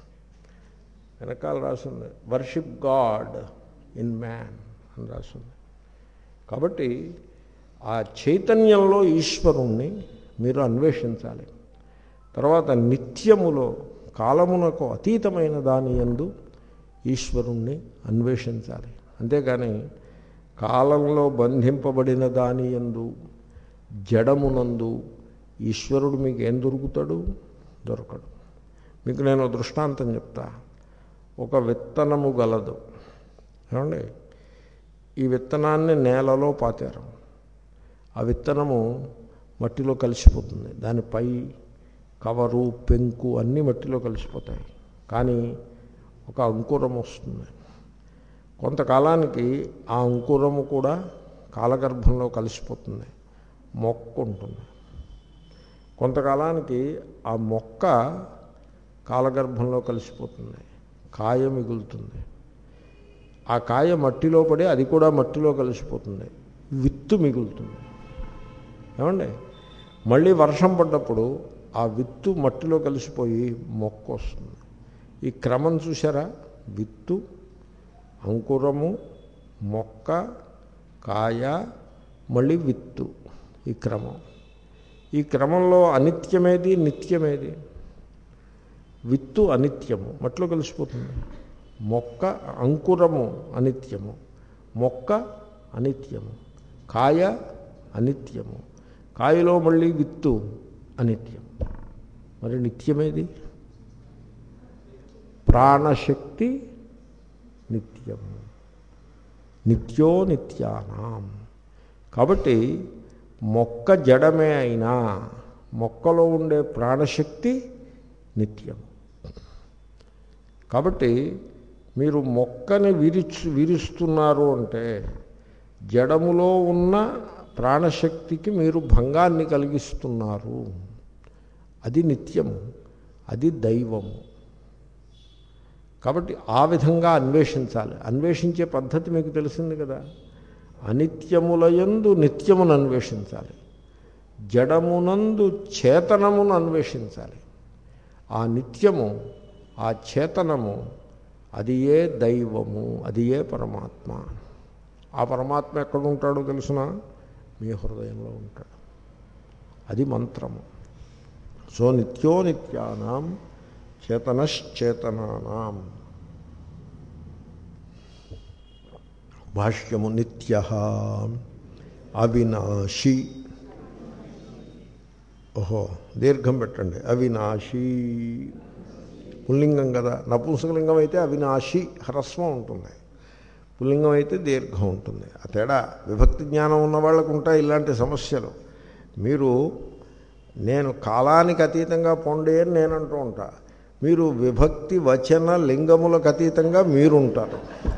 Speaker 1: వెనకాల రాసుంది వర్షిప్ గాడ్ ఇన్ మ్యాన్ అని రాసుంది. కాబట్టి ఆ చైతన్యంలో ఈశ్వరుణ్ణి మీరు అన్వేషించాలి. తర్వాత నిత్యములో కాలమునకు అతీతమైన దాని యందు ఈశ్వరుణ్ణి అన్వేషించాలి. అంతేగాని కాలంలో బంధింపబడిన దాని యందు, జడమునందు ఈశ్వరుడు మీకు ఏం దొరుకుతాడు? దొరకడు. మీకు నేను దృష్టాంతం చెప్తా. ఒక విత్తనము గలదు, ఏమండి? ఈ విత్తనాన్ని నేలలో పాతారు. ఆ విత్తనము మట్టిలో కలిసిపోతుంది. దానిపై కవరు, పెంకు అన్నీ మట్టిలో కలిసిపోతాయి. కానీ ఒక అంకురం వస్తుంది. కొంతకాలానికి ఆ అంకురము కూడా కాలగర్భంలో కలిసిపోతుంది, మొక్క ఉంటుంది. కొంతకాలానికి ఆ మొక్క కాలగర్భంలో కలిసిపోతుంది, కాయ మిగులుతుంది. ఆ కాయ మట్టిలో పడి అది కూడా మట్టిలో కలిసిపోతుంది, విత్తు మిగులుతుంది. ఏమండి? మళ్ళీ వర్షం పడ్డప్పుడు ఆ విత్తు మట్టిలో కలిసిపోయి మొక్క వస్తుంది. ఈ క్రమం చూసారా? విత్తు, అంకురము, మొక్క, కాయ, మళ్ళీ విత్తు. ఈ క్రమం. ఈ క్రమంలో అనిత్యమేది, నిత్యమేది? విత్తు అనిత్యము, మట్టిలో కలిసిపోతుంది. మొక్క అంకురము అనిత్యము, మొక్క అనిత్యము, కాయ అనిత్యము, కాయలో మళ్ళీ విత్తు అనిత్యం. మరి నిత్యమేది? ప్రాణశక్తి నిత్యము, నిత్యో నిత్యానాం. కాబట్టి మొక్క జడమే అయినా మొక్కలో ఉండే ప్రాణశక్తి నిత్యం. కాబట్టి మీరు మొక్కని విరిచు విరుస్తున్నారు అంటే జడములో ఉన్న ప్రాణశక్తికి మీరు భంగాన్ని కలిగిస్తున్నారు. అది నిత్యము, అది దైవము. కాబట్టి ఆ విధంగా అన్వేషించాలి. అన్వేషించే పద్ధతి మీకు తెలిసింది కదా. అనిత్యములయందు నిత్యమును అన్వేషించాలి, జడమునందు చేతనమును అన్వేషించాలి. ఆ నిత్యము, ఆ చేతనము, అది ఏ దైవము, అది ఏ పరమాత్మ. ఆ పరమాత్మ ఎక్కడ ఉంటాడో తెలుసిన? మీ హృదయంలో ఉంటాడు. అది మంత్రము. సో నిత్యో నిత్యానాం చేతనశ్చేతనానాం. భాష్యము నిత్యః అవినాశి. ఓహో, దీర్ఘం పెట్టండి. అవినాశి పుల్లింగం కదా. నపుంసకలింగం అయితే అవినాశి హ్రస్వం ఉంటుంది, పుల్లింగం అయితే దీర్ఘం ఉంటుంది. ఆ తేడా విభక్తి జ్ఞానం ఉన్న వాళ్ళకు ఉంటాయి ఇలాంటి సమస్యలు. మీరు నేను కాలానికి అతీతంగా పొండే అని నేను అంటూ ఉంటా, మీరు విభక్తి వచన లింగములకు అతీతంగా మీరుంటారు.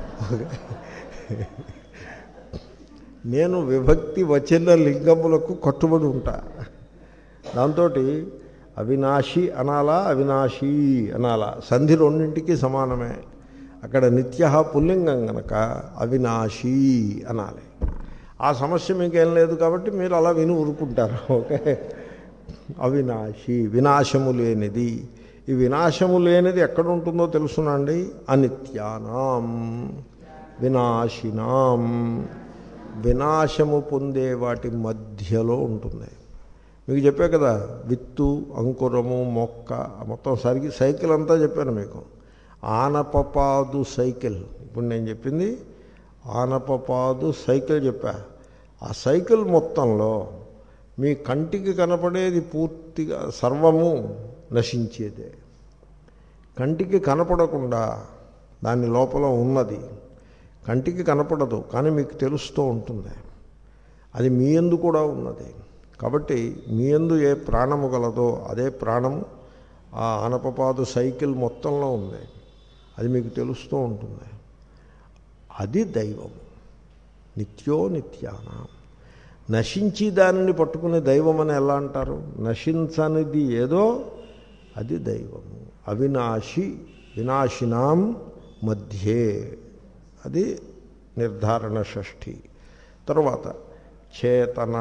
Speaker 1: నేను విభక్తి వచన లింగములకు కట్టుబడి ఉంటా. దాంతో అవినాశి అనాలా, అవినాశీ అనాలా, సంధి రెండింటికి సమానమే. అక్కడ నిత్య పుల్లింగం కనుక అవినాశీ అనాలి. ఆ సమస్య మీకేం లేదు కాబట్టి మీరు అలా విని ఊరుకుంటారు. ఓకే. అవినాశి, వినాశము లేనిది. ఈ వినాశము లేనిది ఎక్కడ ఉంటుందో తెలుసునండి. అనిత్యానాం వినాశినాం, వినాశము పొందే వాటి మధ్యలో ఉంటుంది. మీకు చెప్పే కదా, విత్తు, అంకురము, మొక్క, మొత్తం సరిగి సైకిల్ అంతా చెప్పాను మీకు. ఆనపపాదు సైకిల్. ఇప్పుడు నేను చెప్పింది ఆనపపాదు సైకిల్ చెప్పా. ఆ సైకిల్ మొత్తంలో మీ కంటికి కనపడేది పూర్తిగా సర్వము నశించేదే. కంటికి కనపడకుండా దాని లోపల ఉన్నది కంటికి కనపడదు, కానీ మీకు తెలుస్తూ ఉంటుంది. అది మీ యందు కూడా ఉన్నది. కాబట్టి మీ యందు ఏ ప్రాణము గలదో అదే ప్రాణము ఆ ఆనపపాదు సైకిల్ మొత్తంలో ఉంది. అది మీకు తెలుస్తూ ఉంటుంది. అది దైవము. నిత్యో నిత్యానాం. నశించి దానిని పట్టుకునే దైవం అని ఎలా అంటారు? నశించనిది ఏదో అది దైవము. అవినాశి వినాశినాం మధ్యే, అది నిర్ధారణ షష్ఠి. తర్వాత చేతన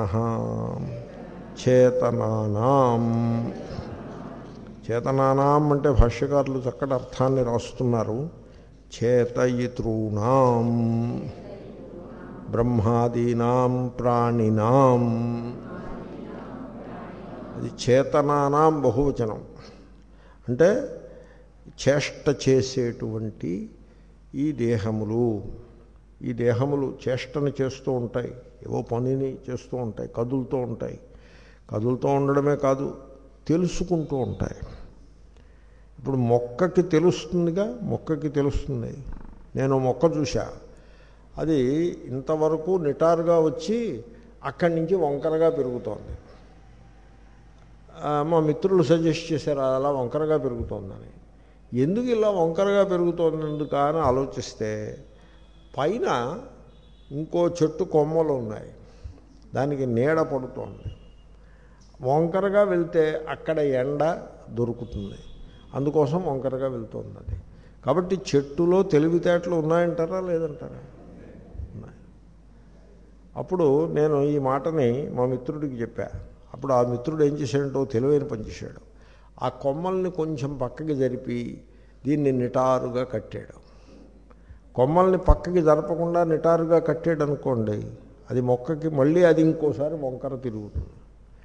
Speaker 1: చేతనానాం. చేతనానాం అంటే భాష్యకారులు చక్కటి అర్థాన్ని రాస్తున్నారు. చేతయితృణాం బ్రహ్మాదీనాం ప్రాణినాం. అది చేతనానాం బహువచనం. అంటే చేష్ట చేసేటువంటి ఈ దేహములు, ఈ దేహములు చేష్టను చేస్తూ ఉంటాయి, ఏవో పనిని చేస్తూ ఉంటాయి, కదులుతూ ఉంటాయి. కదులుతూ ఉండడమే కాదు, తెలుసుకుంటూ ఉంటాయి. ఇప్పుడు మొక్కకి తెలుస్తుందిగా, మొక్కకి తెలుస్తుంది. నేను మొక్క చూసా, అది ఇంతవరకు నిటారుగా వచ్చి అక్కడి నుంచి వంకరగా పెరుగుతోంది. మా మిత్రులు సజెస్ట్ చేశారు అలా వంకరగా పెరుగుతోందని. ఎందుకు ఇలా వంకరగా పెరుగుతోందుకు అని ఆలోచిస్తే పైన ఇంకో చెట్టు కొమ్మలు ఉన్నాయి, దానికి నీడ పడుతోంది. వంకరగా వెళ్తే అక్కడ ఎండ దొరుకుతుంది, అందుకోసం వంకరగా వెళ్తుంది అది. కాబట్టి చెట్టులో తెలివితేటలు ఉన్నాయంటారా లేదంటారా? ఉన్నాయి. అప్పుడు నేను ఈ మాటని మా మిత్రుడికి చెప్పా. అప్పుడు ఆ మిత్రుడు ఏం చేశాడంటో తెలివైన పని చేశాడు. ఆ కొమ్మల్ని కొంచెం పక్కకి జరిపి దీన్ని నిటారుగా కట్టాడు. కొమ్మల్ని పక్కకి జరపకుండా నిటారుగా కట్టాడు అనుకోండి, అది మొక్కకి మళ్ళీ అది ఇంకోసారి వంకర తిరుగుతుంది.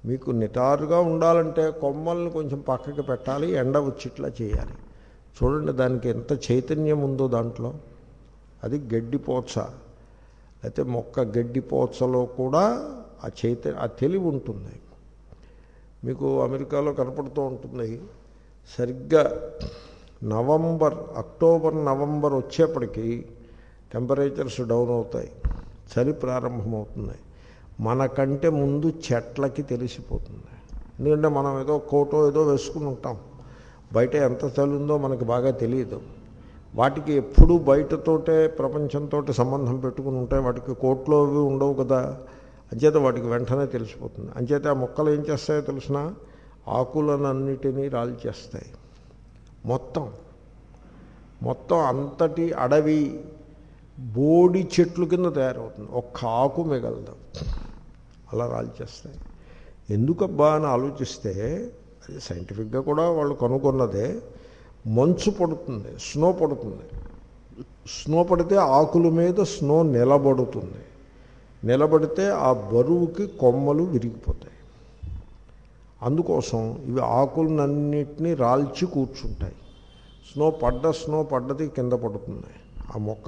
Speaker 1: మీకు నిటారుగా ఉండాలంటే కొమ్మల్ని కొంచెం పక్కకి పెట్టాలి, ఎండ వచ్చిట్లా చేయాలి. చూడండి దానికి ఎంత చైతన్యం ఉందో దాంట్లో. అది గడ్డిపోచ, అయితే మొక్క గడ్డిపోచలో కూడా ఆ చైతన్య ఆ తెలివి ఉంటుంది. మీకు అమెరికాలో కనపడుతూ ఉంటుంది. సరిగ్గా నవంబర్ అక్టోబర్ నవంబర్ వచ్చేప్పటికీ టెంపరేచర్స్ డౌన్ అవుతాయి, చలి ప్రారంభమవుతుంది. మనకంటే ముందు చెట్లకి తెలిసిపోతుంది. ఎందుకంటే మనం ఏదో కోటో ఏదో వేసుకుని ఉంటాం, బయట ఎంత చలి ఉందో మనకి బాగా తెలియదు. వాటికి ఎప్పుడూ బయటతోటే ప్రపంచంతో సంబంధం పెట్టుకుని ఉంటాయి. వాటికి కోట్లో అవి ఉండవు కదా, అంచేత వాటికి వెంటనే తెలిసిపోతుంది. అంచేత ఆ మొక్కలు ఏం చేస్తాయో తెలిసిన, ఆకులనన్నిటినీ రాల్చేస్తాయి. మొత్తం మొత్తం అంతటి అడవి బోడి చెట్లు కింద తయారవుతుంది, ఒక్క ఆకు మిగలదు, అలా రాల్చేస్తాయి. ఎందుకబ్బా అని ఆలోచిస్తే అది సైంటిఫిక్గా కూడా వాళ్ళు కనుగొన్నదే. మంచు పడుతుంది, స్నో పడుతుంది. స్నో పడితే ఆకుల మీద స్నో నిలబడుతుంది. నిలబడితే ఆ బరువుకి కొమ్మలు విరిగిపోతాయి. అందుకోసం ఇవి ఆకులన్నింటినీ రాల్చి కూర్చుంటాయి. స్నో పడ్డ స్నో పడ్డది కింద పడుతుంది. ఆ మొక్క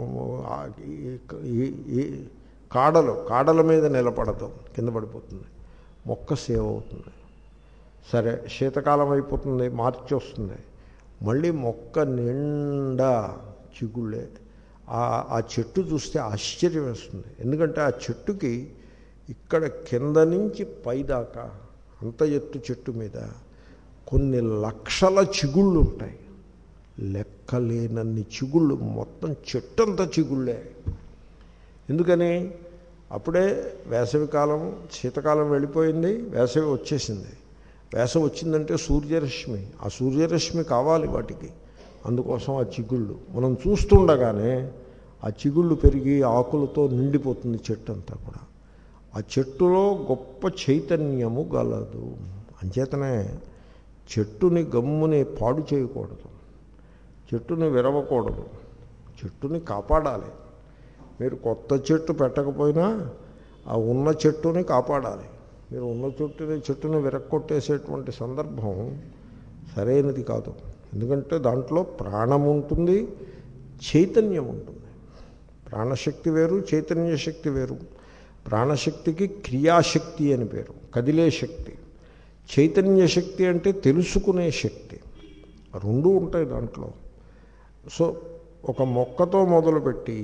Speaker 1: ఈ కాడలు కాడల మీద నిలబడదు, కింద పడిపోతుంది. మొక్క సేవ్ అవుతుంది. సరే, శీతకాలం అయిపోతుంది, మార్చి వస్తుంది, మళ్ళీ మొక్క నిండా చిగుళ్ళే. ఆ చెట్టు చూస్తే ఆశ్చర్యం వేస్తుంది. ఎందుకంటే ఆ చెట్టుకి ఇక్కడ కింద నుంచి పైదాకా అంత ఎత్తు చెట్టు మీద కొన్ని లక్షల చిగుళ్ళు ఉంటాయి. లెక్కలేనన్ని చిగుళ్ళు, మొత్తం చెట్టు అంతా చిగుళ్ళే. ఎందుకని? అప్పుడే వేసవికాలం, శీతకాలం వెళ్ళిపోయింది, వేసవి వచ్చేసింది. వేసవి వచ్చిందంటే సూర్యరశ్మి, ఆ సూర్యరశ్మి కావాలి వాటికి. అందుకోసం ఆ చిగుళ్ళు మనం చూస్తుండగానే ఆ చిగుళ్ళు పెరిగి ఆకులతో నిండిపోతుంది చెట్టు అంతా కూడా. ఆ చెట్టులో గొప్ప చైతన్యము గలదు. అంచేతనే చెట్టుని గమ్ముని పాడు చేయకూడదు, చెట్టుని విరవకూడదు, చెట్టుని కాపాడాలి. మీరు కొత్త చెట్టు పెట్టకపోయినా ఆ ఉన్న చెట్టుని కాపాడాలి. మీరు ఉన్న చెట్టుని చెట్టుని విరక్కొట్టేసేటువంటి సందర్భం సరైనది కాదు. ఎందుకంటే దాంట్లో ప్రాణం ఉంటుంది, చైతన్యం ఉంటుంది. ప్రాణశక్తి వేరు, చైతన్య శక్తి వేరు. ప్రాణశక్తికి క్రియాశక్తి అని పేరు, కదిలే శక్తి. చైతన్య శక్తి అంటే తెలుసుకునే శక్తి. రెండు ఉంటాయి దాంట్లో. సో ఒక మొక్కతో మొదలుపెట్టి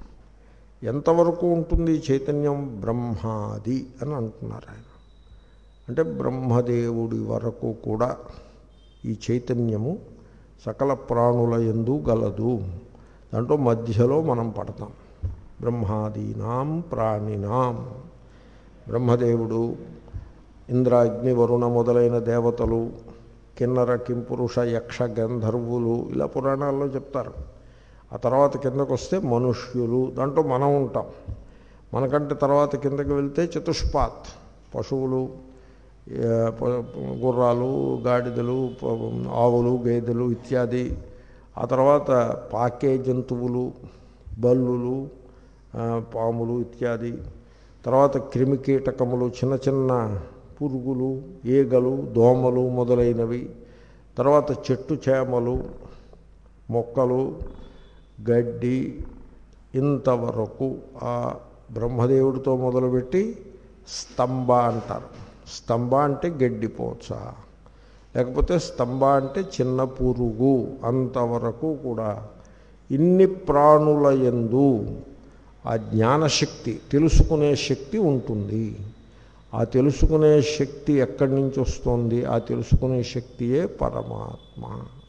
Speaker 1: ఎంతవరకు ఉంటుంది చైతన్యం? బ్రహ్మాది అని అంటున్నారు ఆయన. అంటే బ్రహ్మదేవుడి వరకు కూడా ఈ చైతన్యము సకల ప్రాణుల యందు గలదు. దాంట్లో మధ్యలో మనం పడతాం. బ్రహ్మాదీనాం ప్రాణినాం. బ్రహ్మదేవుడు, ఇంద్రాగ్ని వరుణ మొదలైన దేవతలు, కిన్నర కింపురుష యక్ష గంధర్వులు, ఇలా పురాణాల్లో చెప్తారు. ఆ తర్వాత కిందకు వస్తే మనుష్యులు, దాంట్లో మనం ఉంటాం. మనకంటే తర్వాత కిందకి వెళ్తే చతుష్పాత్, పశువులు, గుర్రాలు, గాడిదలు, ఆవులు, గేదెలు ఇత్యాది. ఆ తర్వాత పాకే జంతువులు, బల్లులు, పాములు ఇత్యాది. తర్వాత క్రిమికీటకములు, చిన్న చిన్న పురుగులు, ఈగలు, దోమలు మొదలైనవి. తర్వాత చెట్టు చేమలు, మొక్కలు, గడ్డి. ఇంతవరకు ఆ బ్రహ్మదేవుడితో మొదలుపెట్టి స్తంభ అంటారు. స్తంభ అంటే గడ్డిపోచ, లేకపోతే స్తంభ అంటే చిన్న పురుగు. అంతవరకు కూడా ఇన్ని ప్రాణుల యందు ఆ జ్ఞానశక్తి, తెలుసుకునే శక్తి ఉంటుంది. ఆ తెలుసుకునే శక్తి ఎక్కడి నుంచి వస్తుంది? ఆ తెలుసుకునే శక్తియే పరమాత్మ.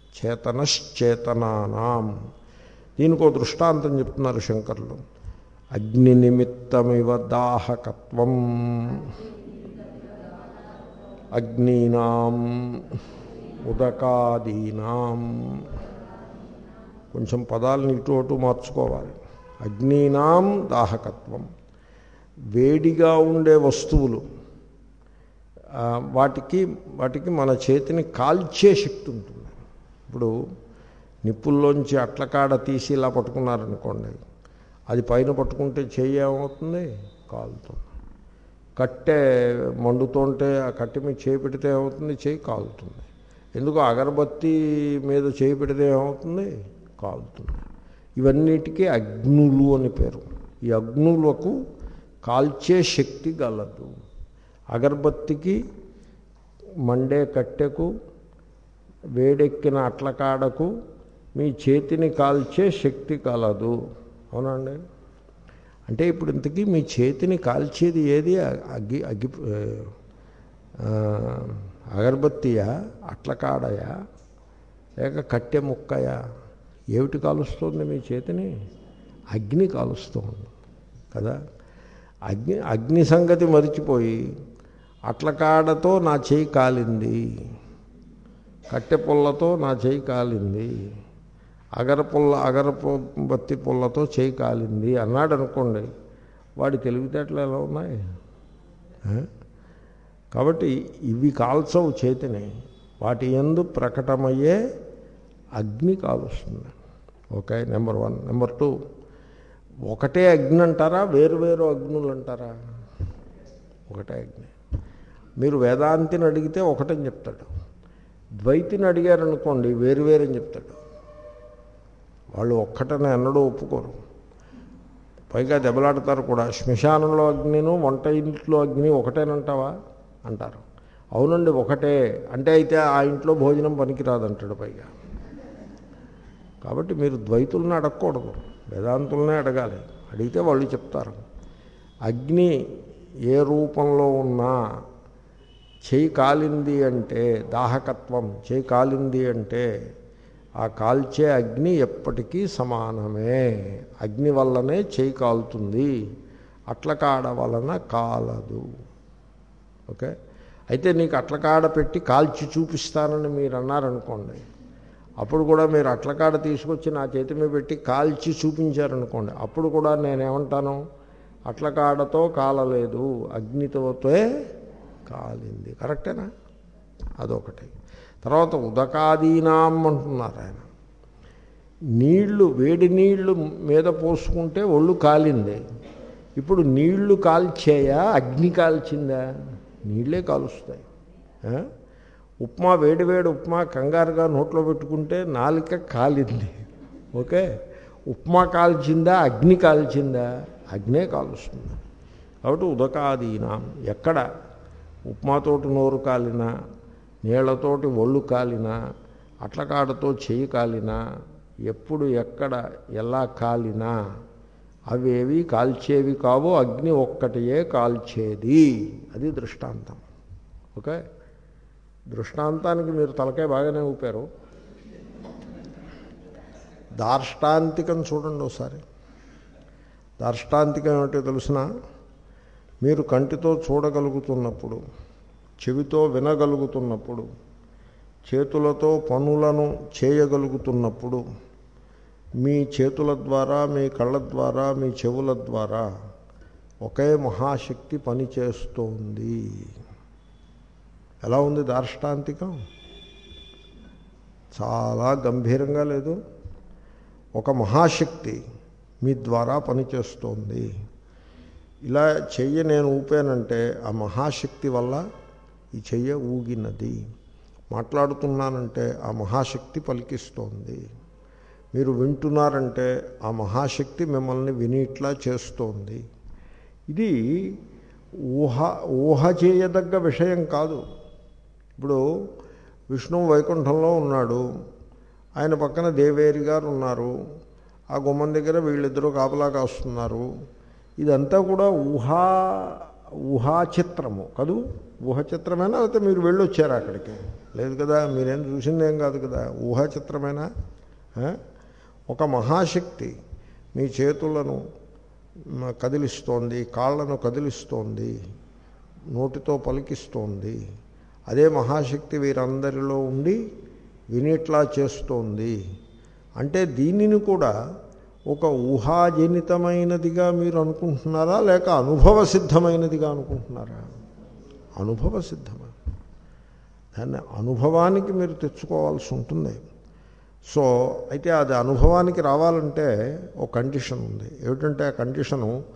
Speaker 1: చేతనశ్చేతనానాం. దీనికో దృష్టాంతం చెప్తున్నారు శంకరులు. అగ్ని నిమిత్తమివ దాహకత్వం అగ్నీనాం ఉదకాదీనాం. కొంచెం పదాలను ఇటు అటు మార్చుకోవాలి. అగ్నీనాం దాహకత్వం, వేడిగా ఉండే వస్తువులు, వాటికి వాటికి మన చేతిని కాల్చే శక్తి ఉంటుంది. ఇప్పుడు నిప్పుల్లోంచి అట్లకాడ తీసి ఇలా పట్టుకున్నారనుకోండి, అది పైన పట్టుకుంటే చెయ్యి ఏమవుతుంది? కాలుతుంది. కట్టె మండుతుంటే ఆ కట్టె మీద చేయి పెడితే ఏమవుతుంది? చేయి కాలుతుంది. ఎందుకు అగరబత్తి మీద చేయి పెడితే ఏమవుతుంది? కాలుతుంది. ఇవన్నిటికీ అగ్నులు అని పేరు. ఈ అగ్నులకు కాల్చే శక్తి గలదు. అగరబత్తికి, మండే కట్టెకు, వేడెక్కిన అట్లకాడకు మీ చేతిని కాల్చే శక్తి కలదు. అవునండి. అంటే ఇప్పుడు ఇంతకీ మీ చేతిని కాల్చేది ఏది? అగ్గి అగ్గి అగరబత్తియా, అట్లకాడయా, లేక కట్టె ముక్కయా? ఏమిటి కాలుస్తుంది మీ చేతిని? అగ్ని కాలుస్తుంది కదా. అగ్ని అగ్ని సంగతి మరిచిపోయి అట్లకాడతో నా చేయి కాలింది, కట్టె పుల్లతో నా చేయి కాలింది, అగర పుల్ల అగర బత్తి పుల్లతో చేయి కాలింది అన్నాడు అనుకోండి, వాడి తెలివితేటలు ఎలా ఉన్నాయి? కాబట్టి ఇవి కాల్చవు చేతిని, వాటి యందు ప్రకటమయ్యే అగ్ని కాలుస్తుంది. Okay, number one. Number two, ఒకటే అగ్ని అంటారా, వేరు వేరు అగ్నులు అంటారా? ఒకటే అగ్ని. మీరు వేదాంతిని అడిగితే ఒకటని చెప్తాడు, ద్వైతిని అడిగారనుకోండి వేరు వేరని చెప్తాడు. వాళ్ళు ఒక్కటని ఎన్నడూ ఒప్పుకోరు, పైగా దెబ్బలాడతారు కూడా. శ్మశానంలో అగ్నిను వంట ఇంట్లో అగ్ని ఒకటేనంటావా అంటారు. అవునండి ఒకటే అంటే, అయితే ఆ ఇంట్లో భోజనం పనికిరాదంటాడు పైగా. కాబట్టి మీరు ద్వైతులను అడగకూడదు, వేదాంతులనే అడగాలి. అడిగితే వాళ్ళు చెప్తారు. అగ్ని ఏ రూపంలో ఉన్నా చేయి కాలింది అంటే, దాహకత్వం చేయి కాలింది అంటే ఆ కాల్చే అగ్ని ఎప్పటికీ సమానమే. అగ్ని వల్లనే చేయి కాలుతుంది, అట్లకాడ వలన కాలదు. ఓకే. అయితే నీకు అట్లకాడ పెట్టి కాల్చి చూపిస్తానని మీరు అన్నారనుకోండి, అప్పుడు కూడా మీరు అట్లకాడ తీసుకొచ్చి నా చేతి మీద పెట్టి కాల్చి చూపించారనుకోండి, అప్పుడు కూడా నేనేమంటాను? అట్లకాడతో కాలలేదు, అగ్నితోతే కాలింది. కరెక్టేనా? అదొకటి. తర్వాత ఉదకాదీనాం అంటున్నారు ఆయన. నీళ్లు, వేడి నీళ్లు మీద పోసుకుంటే ఒళ్ళు కాలింది. ఇప్పుడు నీళ్లు కాల్చేయా, అగ్ని కాల్చిందా? నీళ్ళే కాలుస్తాయి. ఉప్మా, వేడివేడి ఉప్మా కంగారుగా నోట్లో పెట్టుకుంటే నాలిక కాలింది. ఓకే, ఉప్మా కాల్చిందా, అగ్ని కాల్చిందా? అగ్నే కాలుస్తుంది. కాబట్టి ఉదకాదీనాం, ఎక్కడ ఉప్మాతోటి నోరు కాలినా, నీళ్లతోటి ఒళ్ళు కాలినా, అట్లకాడతో చెయ్యి కాలినా, ఎప్పుడు ఎక్కడ ఎలా కాలినా అవేవి కాల్చేవి కావు, అగ్ని ఒక్కటియే కాల్చేది. అది దృష్టాంతం. ఓకే, దృష్టాంతానికి మీరు తలకాయ బాగానే ఊపారు. దార్ష్టాంతికం చూడండి ఒకసారి. దార్ష్టాంతికం ఏమిటో తెలుసిన? మీరు కంటితో చూడగలుగుతున్నప్పుడు, చెవితో వినగలుగుతున్నప్పుడు, చేతులతో పనులను చేయగలుగుతున్నప్పుడు, మీ చేతుల ద్వారా, మీ కళ్ళ ద్వారా, మీ చెవుల ద్వారా ఒకే మహాశక్తి పనిచేస్తోంది. ఎలా ఉంది దార్ష్టాంతికం? చాలా గంభీరంగా లేదు? ఒక మహాశక్తి మీ ద్వారా పనిచేస్తోంది. ఇలా చెయ్యి నేను ఊపానంటే ఆ మహాశక్తి వల్ల ఈ చెయ్య ఊగినది. మాట్లాడుతున్నానంటే ఆ మహాశక్తి పలికిస్తోంది. మీరు వింటున్నారంటే ఆ మహాశక్తి మిమ్మల్ని వినిట్లా చేస్తోంది. ఇది ఊహ ఊహ చేయదగ్గ విషయం కాదు. ఇప్పుడు విష్ణువు వైకుంఠంలో ఉన్నాడు, ఆయన పక్కన దేవేరి గారు ఉన్నారు, ఆ గుమ్మం దగ్గర వీళ్ళిద్దరూ కాపలా కాస్తున్నారు. ఇదంతా కూడా ఊహా ఊహాచిత్రము కాదు. ఊహాచిత్రమేనా? లేకపోతే మీరు వెళ్ళొచ్చారా అక్కడికి? లేదు కదా, మీరేం చూసిందేం కాదు కదా. ఊహాచిత్రమేనా? ఒక మహాశక్తి మీ చేతులను కదిలిస్తోంది, కాళ్ళను కదిలిస్తోంది, నోటితో పలికిస్తోంది. అదే మహాశక్తి వీరందరిలో ఉండి వినిట్లా చేస్తోంది. అంటే దీనిని కూడా ఒక ఊహాజనితమైనదిగా మీరు అనుకుంటున్నారా, లేక అనుభవ సిద్ధమైనదిగా అనుకుంటున్నారా? అనుభవ సిద్ధమే. దాన్ని అనుభవానికి మీరు తెచ్చుకోవాల్సి ఉంటుంది. సో అయితే అది అనుభవానికి రావాలంటే ఒక కండిషన్ ఉంది. ఏమిటంటే ఆ కండిషను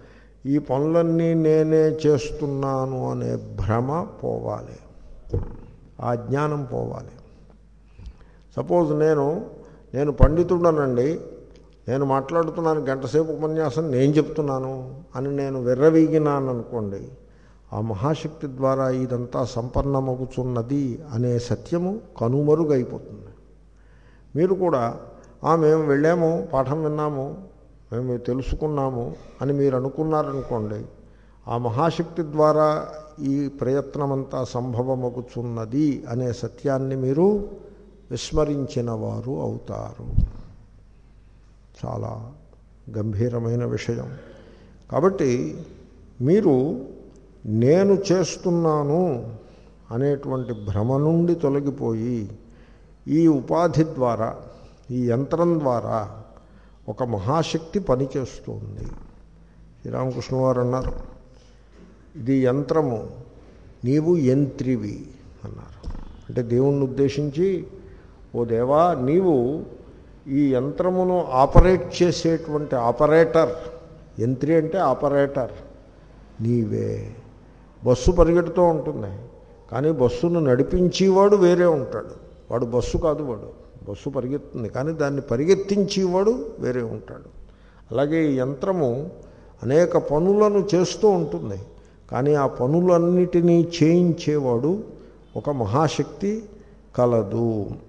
Speaker 1: ఈ పనులన్నీ నేనే చేస్తున్నాను అనే భ్రమ పోవాలి, ఆ జ్ఞానం పోవాలి. సపోజ్ నేను నేను పండితుడనండి, నేను మాట్లాడుతున్నాను, గంటసేపు ఉపన్యాసం నేను చెప్తున్నాను అని నేను విర్రవీగినాను అనుకోండి, ఆ మహాశక్తి ద్వారా ఇదంతా సంపన్నమవుతున్నది అనే సత్యము కనుమరుగైపోతుంది. మీరు కూడా ఆ మేము వెళ్ళాము, పాఠం విన్నాము, మేము తెలుసుకున్నాము అని మీరు అనుకున్నారనుకోండి, ఆ మహాశక్తి ద్వారా ఈ ప్రయత్నమంతా సంభవమగుచున్నది అనే సత్యాన్ని మీరు విస్మరించిన వారు అవుతారు. చాలా గంభీరమైన విషయం. కాబట్టి మీరు నేను చేస్తున్నాను అనేటువంటి భ్రమ నుండి తొలగిపోయి ఈ ఉపాధి ద్వారా, ఈ యంత్రం ద్వారా ఒక మహాశక్తి పనిచేస్తుంది. శ్రీరామకృష్ణ వారు అన్నారు, ఇది యంత్రము, నీవు యంత్రివి అన్నారు. అంటే దేవుణ్ణి ఉద్దేశించి, ఓ దేవా, నీవు ఈ యంత్రమును ఆపరేట్ చేసేటువంటి ఆపరేటర్, యంత్రి అంటే ఆపరేటర్ నీవే. బస్సు పరిగెడుతూ ఉంటుంది, కానీ బస్సును నడిపించేవాడు వేరే ఉంటాడు. వాడు బస్సు కాదు, వాడు బస్సు పరిగెత్తుంది, కానీ దాన్ని పరిగెత్తించేవాడు వేరే ఉంటాడు. అలాగే ఈ యంత్రము అనేక పనులను చేస్తూ ఉంటుంది, కానీ ఆ పనులన్నిటినీ చేయించేవాడు ఒక మహాశక్తి కలదు.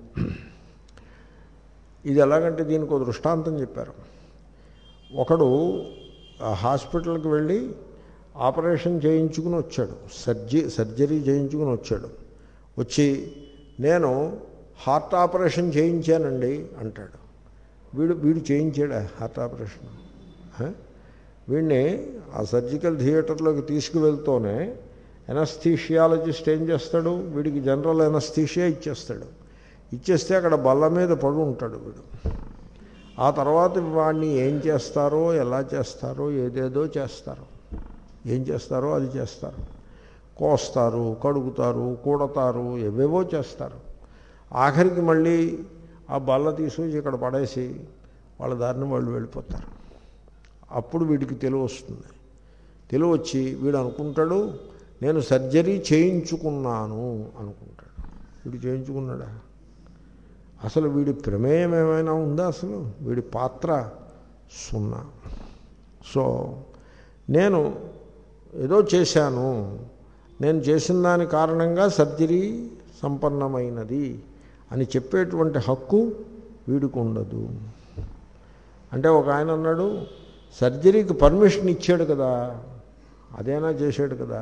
Speaker 1: ఇది ఎలాగంటే దీనికి ఒక దృష్టాంతం చెప్పారు. ఒకడు హాస్పిటల్కి వెళ్ళి ఆపరేషన్ చేయించుకుని వచ్చాడు, సర్జీ సర్జరీ చేయించుకుని వచ్చాడు. వచ్చి నేను హార్ట్ ఆపరేషన్ చేయించానండి అంటాడు. వీడు వీడు చేయించాడా హార్ట్ ఆపరేషన్? వీడిని ఆ సర్జికల్ థియేటర్లోకి తీసుకువెళ్తూనే ఎనస్థీషియాలజిస్ట్ ఏం చేస్తాడు, వీడికి జనరల్ ఎనస్థీషియా ఇచ్చేస్తాడు. ఇచ్చేస్తే అక్కడ బల్ల మీద పడు ఉంటాడు వీడు. ఆ తర్వాత వాడిని ఏం చేస్తారో, ఎలా చేస్తారో, ఏదేదో చేస్తారు. ఏం చేస్తారో అది చేస్తారు. కోస్తారు, కడుగుతారు, కూడతారు, ఏవేవో చేస్తారు. ఆఖరికి మళ్ళీ ఆ బల్ల తీసుకొచ్చి ఇక్కడ పడేసి వాళ్ళ దారిని వాళ్ళు వెళ్ళిపోతారు. అప్పుడు వీడికి తెలివి వస్తుంది. తెలివి వచ్చి వీడు అనుకుంటాడు, నేను సర్జరీ చేయించుకున్నాను అనుకుంటాడు. వీడు చేయించుకున్నాడా? అసలు వీడి ప్రమేయం ఏమైనా ఉందా? అసలు వీడి పాత్ర సున్నా. సో నేను ఏదో చేశాను, నేను చేసిన దాని కారణంగా సర్జరీ సంపన్నమైనది అని చెప్పేటువంటి హక్కు వీడికి ఉండదు. అంటే ఒక ఆయన అన్నాడు, సర్జరీకి పర్మిషన్ ఇచ్చాడు కదా, అదేనా చేశాడు కదా.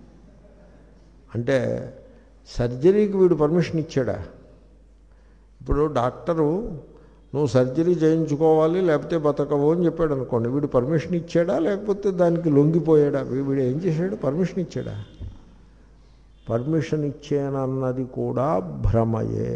Speaker 1: అంటే సర్జరీకి వీడు పర్మిషన్ ఇచ్చాడా? ఇప్పుడు డాక్టరు నువ్వు సర్జరీ చేయించుకోవాలి లేకపోతే బతకవు అని చెప్పాడు అనుకోండి, వీడు పర్మిషన్ ఇచ్చాడా లేకపోతే దానికి లొంగిపోయాడా? వీడు ఏం చేశాడు? పర్మిషన్ ఇచ్చాడా? పర్మిషన్ ఇచ్చానన్నది కూడా భ్రమయే.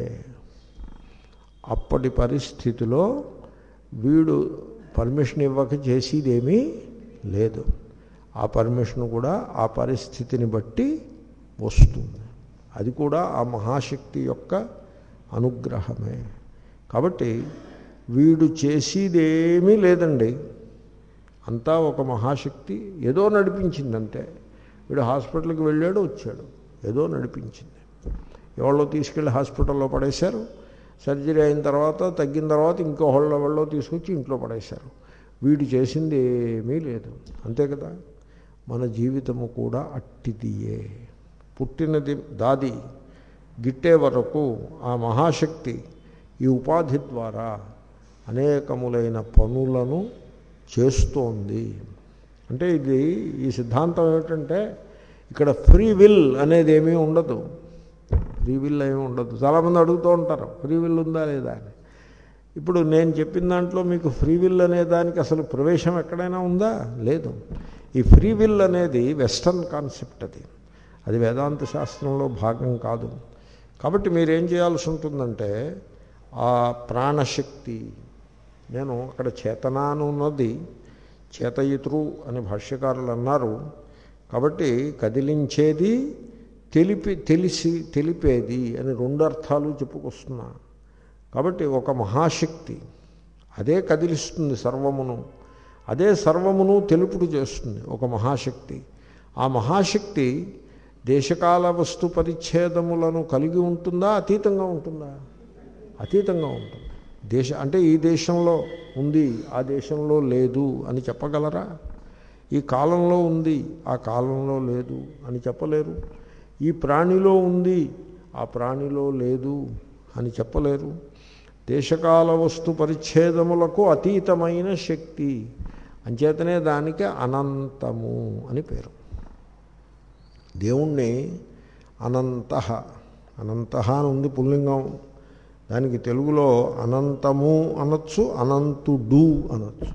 Speaker 1: అప్పటి పరిస్థితిలో వీడు పర్మిషన్ ఇవ్వక చేసేదేమీ లేదు. ఆ పర్మిషన్ కూడా ఆ పరిస్థితిని బట్టి వస్తుంది. అది కూడా ఆ మహాశక్తి యొక్క అనుగ్రహమే. కాబట్టి వీడు చేసేదేమీ లేదండి, అంతా ఒక మహాశక్తి ఏదో నడిపించిందంటే. వీడు హాస్పిటల్కి వెళ్ళాడు, వచ్చాడు, ఏదో నడిపించింది. ఎవరో తీసుకెళ్ళి హాస్పిటల్లో పడేశారు. సర్జరీ అయిన తర్వాత తగ్గిన తర్వాత ఇంకో వాళ్ళ వాళ్ళో తీసుకొచ్చి ఇంట్లో పడేశారు. వీడు చేసింది ఏమీ లేదు. అంతే కదా. మన జీవితము కూడా అట్టిదియే. పుట్టినది దాది గిట్టే వరకు ఆ మహాశక్తి ఈ ఉపాధి ద్వారా అనేకములైన పనులను చేస్తోంది. అంటే ఇది ఈ సిద్ధాంతం ఏమిటంటే ఇక్కడ ఫ్రీ విల్ అనేది ఏమీ ఉండదు. ఫ్రీ విల్ ఏమీ ఉండదు. చాలామంది అడుగుతూ ఉంటారు ఫ్రీ విల్ ఉందా లేదా అని. ఇప్పుడు నేను చెప్పిన దాంట్లో మీకు ఫ్రీ విల్ అనే దానికి అసలు ప్రవేశం ఎక్కడైనా ఉందా? లేదు. ఈ ఫ్రీ విల్ అనేది వెస్టర్న్ కాన్సెప్ట్. అది అది వేదాంత శాస్త్రంలో భాగం కాదు. కాబట్టి మీరేం చేయాల్సి ఉంటుందంటే ఆ ప్రాణశక్తి, నేను అక్కడ చేతన అని ఉన్నది, చేతయితృ అని భాష్యకారులు అన్నారు. కాబట్టి కదిలించేది, తెలిపి తెలిసి తెలిపేది అని రెండు అర్థాలు చెప్పుకొస్తున్నా. కాబట్టి ఒక మహాశక్తి అదే కదిలిస్తుంది సర్వమును. అదే సర్వమును తెలుపుడు చేస్తుంది ఒక మహాశక్తి. ఆ మహాశక్తి దేశకాల వస్తు పరిచ్ఛేదములను కలిగి ఉంటుందా, అతీతంగా ఉంటుందా? అతీతంగా ఉంటుంది. దేశ అంటే ఈ దేశంలో ఉంది, ఆ దేశంలో లేదు అని చెప్పగలరా? ఈ కాలంలో ఉంది, ఆ కాలంలో లేదు అని చెప్పలేరు. ఈ ప్రాణిలో ఉంది, ఆ ప్రాణిలో లేదు అని చెప్పలేరు. దేశకాల వస్తు పరిచ్ఛేదములకు అతీతమైన శక్తి, అంచేతనే దానికి అనంతము అని పేరు. దేవుణ్ణి అనంతః, అనంతః అని ఉంది పుల్లింగం, దానికి తెలుగులో అనంతము అనొచ్చు, అనంతుడు అనొచ్చు.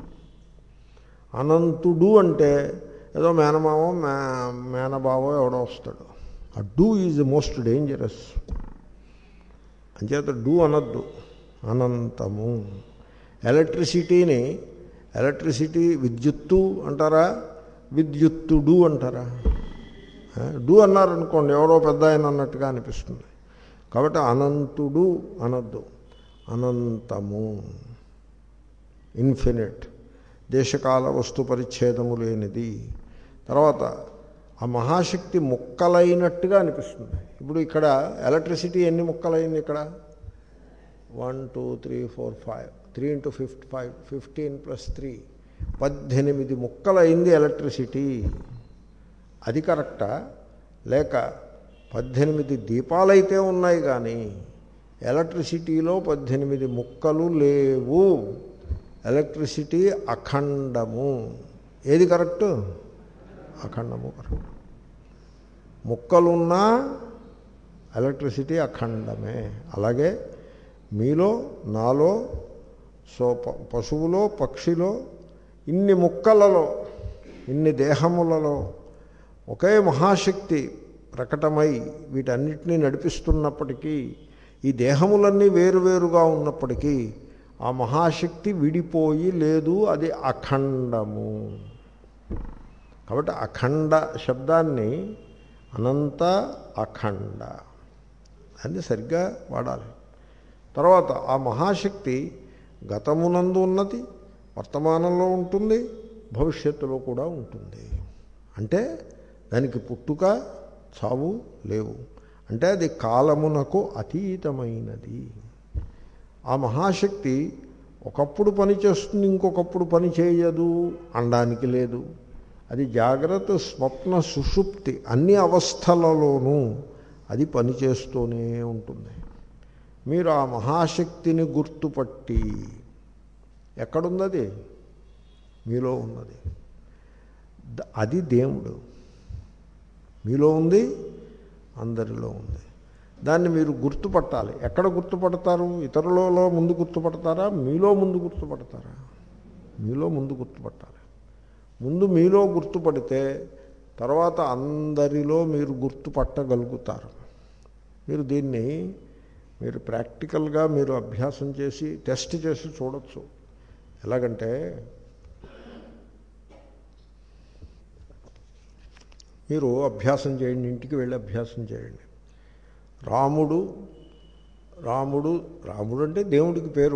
Speaker 1: అనంతుడు అంటే ఏదో మేనమావో మే మేనబావో ఎవడో వస్తాడు. ఆ డూ ఈజ్ మోస్ట్ డేంజరస్. అంచేత డూ అనద్దు, అనంతము. ఎలక్ట్రిసిటీని ఎలక్ట్రిసిటీ విద్యుత్తు అంటారా, విద్యుత్తుడు అంటారా? డూ అన్నారనుకోండి ఎవరో పెద్ద ఆయన అన్నట్టుగా అనిపిస్తుంది. కాబట్టి అనంతుడు అనద్దు, అనంతము, ఇన్ఫినిట్, దేశకాల వస్తు పరిచ్ఛేదము లేనిది. తర్వాత ఆ మహాశక్తి ముక్కలైనట్టుగా అనిపిస్తుంది. ఇప్పుడు ఇక్కడ ఎలక్ట్రిసిటీ ఎన్ని ముక్కలైంది? ఇక్కడ one two three four five three into fifty five fifteen plus three పద్దెనిమిది ముక్కలైంది ఎలక్ట్రిసిటీ. అది కరెక్టా? లేక పద్దెనిమిది దీపాలైతే ఉన్నాయి కానీ ఎలక్ట్రిసిటీలో పద్దెనిమిది ముక్కలు లేవు. ఎలక్ట్రిసిటీ అఖండము. ఏది కరెక్టు? అఖండము కరెక్ట్. ముక్కలున్నా ఎలక్ట్రిసిటీ అఖండమే. అలాగే మీలో, నాలో, సో పశువులో, పక్షిలో, ఇన్ని ముక్కలలో, ఇన్ని దేహములలో ఒకే మహాశక్తి ప్రకటమై వీటన్నిటినీ నడిపిస్తున్నప్పటికీ, ఈ దేహములన్నీ వేరువేరుగా ఉన్నప్పటికీ ఆ మహాశక్తి విడిపోయి లేదు, అది అఖండము. కాబట్టి అఖండ శబ్దాన్ని అనంత అఖండ అని సరిగ్గా వాడాలి. తర్వాత ఆ మహాశక్తి గతమునందు ఉన్నది, వర్తమానంలో ఉంటుంది, భవిష్యత్తులో కూడా ఉంటుంది. అంటే దానికి పుట్టుక చావు లేవు. అంటే అది కాలమునకు అతీతమైనది. ఆ మహాశక్తి ఒకప్పుడు పని చేస్తుంది, ఇంకొకప్పుడు పని చేయదు అనడానికి లేదు. అది జాగ్రత్త, స్వప్న, సుషుప్తి అన్ని అవస్థలలోనూ అది పనిచేస్తూనే ఉంటుంది. మీరు ఆ మహాశక్తిని గుర్తుపట్టి, ఎక్కడున్నది? మీలో ఉన్నది. అది దేవుడు. మీలో ఉంది, అందరిలో ఉంది. దాన్ని మీరు గుర్తుపట్టాలి. ఎక్కడ గుర్తుపడతారు? ఇతరులలో ముందు గుర్తుపడతారా, మీలో ముందు గుర్తుపడతారా? మీలో ముందు గుర్తుపట్టాలి. ముందు మీలో గుర్తుపడితే తర్వాత అందరిలో మీరు గుర్తుపట్టగలుగుతారు. మీరు దీన్ని మీరు ప్రాక్టికల్గా మీరు అభ్యాసం చేసి టెస్ట్ చేసి చూడొచ్చు. ఎలాగంటే మీరు అభ్యాసం చేయండి, ఇంటికి వెళ్ళి అభ్యాసం చేయండి. రాముడు రాముడు రాముడు అంటే దేవుడికి పేరు,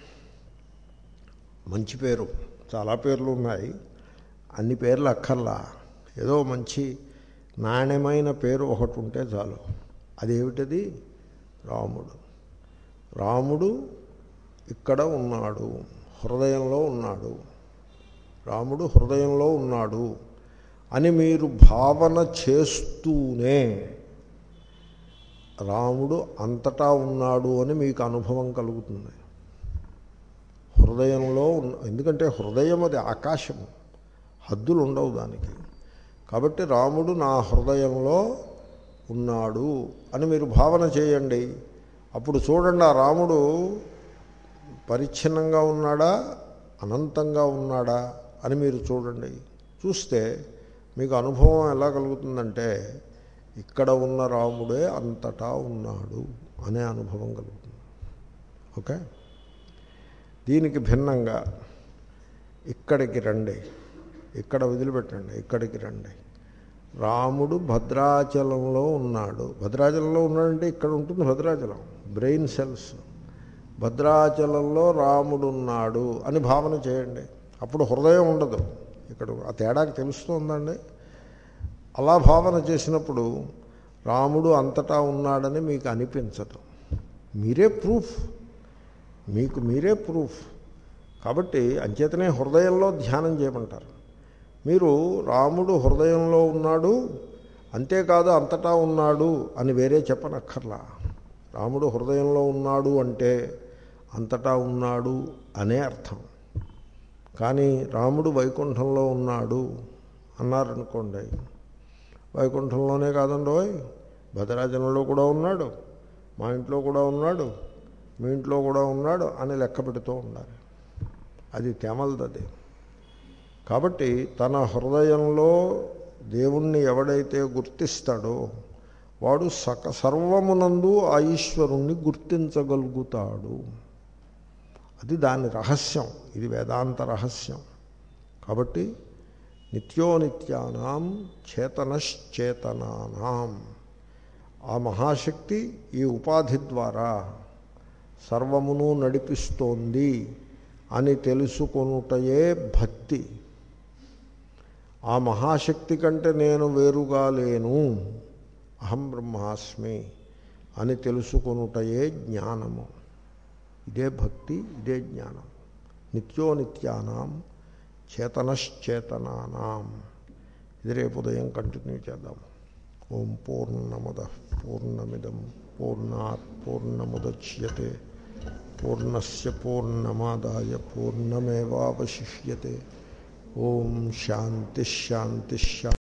Speaker 1: మంచి పేరు. చాలా పేర్లు ఉన్నాయి, అన్ని పేర్లు అక్కర్లా. ఏదో మంచి నాణ్యమైన పేరు ఒకటి ఉంటే చాలు. అదేమిటది? రాముడు. రాముడు ఇక్కడ ఉన్నాడు, హృదయంలో ఉన్నాడు. రాముడు హృదయంలో ఉన్నాడు అని మీరు భావన చేస్తూనే రాముడు అంతటా ఉన్నాడు అని మీకు అనుభవం కలుగుతుంది. హృదయంలో ఉన్న, ఎందుకంటే హృదయం అది ఆకాశము, హద్దులు ఉండవు దానికి. కాబట్టి రాముడు నా హృదయంలో ఉన్నాడు అని మీరు భావన చేయండి. అప్పుడు చూడండి, ఆ రాముడు పరిచ్ఛిన్నంగా ఉన్నాడా, అనంతంగా ఉన్నాడా అని మీరు చూడండి. చూస్తే మీకు అనుభవం ఎలా కలుగుతుందంటే ఇక్కడ ఉన్న రాముడే అంతటా ఉన్నాడు అనే అనుభవం కలుగుతుంది. ఓకే, దీనికి భిన్నంగా ఇక్కడికి రండి, ఇక్కడ వదిలిపెట్టండి, ఇక్కడికి రండి. రాముడు భద్రాచలంలో ఉన్నాడు. భద్రాచలంలో ఉన్నాడంటే ఇక్కడ ఉంటుంది భద్రాచలం, బ్రెయిన్ సెల్స్. భద్రాచలంలో రాముడు ఉన్నాడు అని భావన చేయండి. అప్పుడు హృదయం ఉండదు. ఇక్కడ ఆ తేడాకి తెలుస్తుందండి. అలా భావన చేసినప్పుడు రాముడు అంతటా ఉన్నాడని మీకు అనిపించదు. మీరే ప్రూఫ్, మీకు మీరే ప్రూఫ్. కాబట్టి అంచేతనే హృదయంలో ధ్యానం చేయమంటారు. మీరు రాముడు హృదయంలో ఉన్నాడు, అంతేకాదు అంతటా ఉన్నాడు అని వేరే చెప్పనక్కర్లా. రాముడు హృదయంలో ఉన్నాడు అంటే అంతటా ఉన్నాడు అనే అర్థం. కానీ రాముడు వైకుంఠంలో ఉన్నాడు అన్నారనుకోండి, వైకుంఠంలోనే కాదండోయ్, భద్రాచలంలో కూడా ఉన్నాడు, మా ఇంట్లో కూడా ఉన్నాడు, మీ ఇంట్లో కూడా ఉన్నాడు అని లెక్క పెడుతూ ఉండాలి. అది తెమలదది. కాబట్టి తన హృదయంలో దేవుణ్ణి ఎవడైతే గుర్తిస్తాడో వాడు సక సర్వమునందు ఆ ఈశ్వరుణ్ణి గుర్తించగలుగుతాడు. అది దాని రహస్యం. ఇది వేదాంత రహస్యం. కాబట్టి నిత్యోనిత్యానాం చేతనశ్చేతనానాం, ఆ మహాశక్తి ఈ ఉపాధి ద్వారా సర్వమును నడిపిస్తోంది అని తెలుసుకొనుటయే భక్తి. ఆ మహాశక్తి కంటే నేను వేరుగా లేను, అహం బ్రహ్మాస్మి అని తెలుసుకొనుటయే జ్ఞానము. ఇదే భక్తి, ఇదే జ్ఞానం. నిత్యోనిత్యానాం చేతనశ్చేతనానాం. ఇది రేపు ఉదయం కంటిన్యూ చేద్దాం. ఓం పూర్ణమదః పూర్ణమిదం పూర్ణాత్ పూర్ణముదచ్యతే పూర్ణస్య పూర్ణమాదాయ పూర్ణమేవావశిష్యతే. ఓం శాంతి శాంతి శాంతి.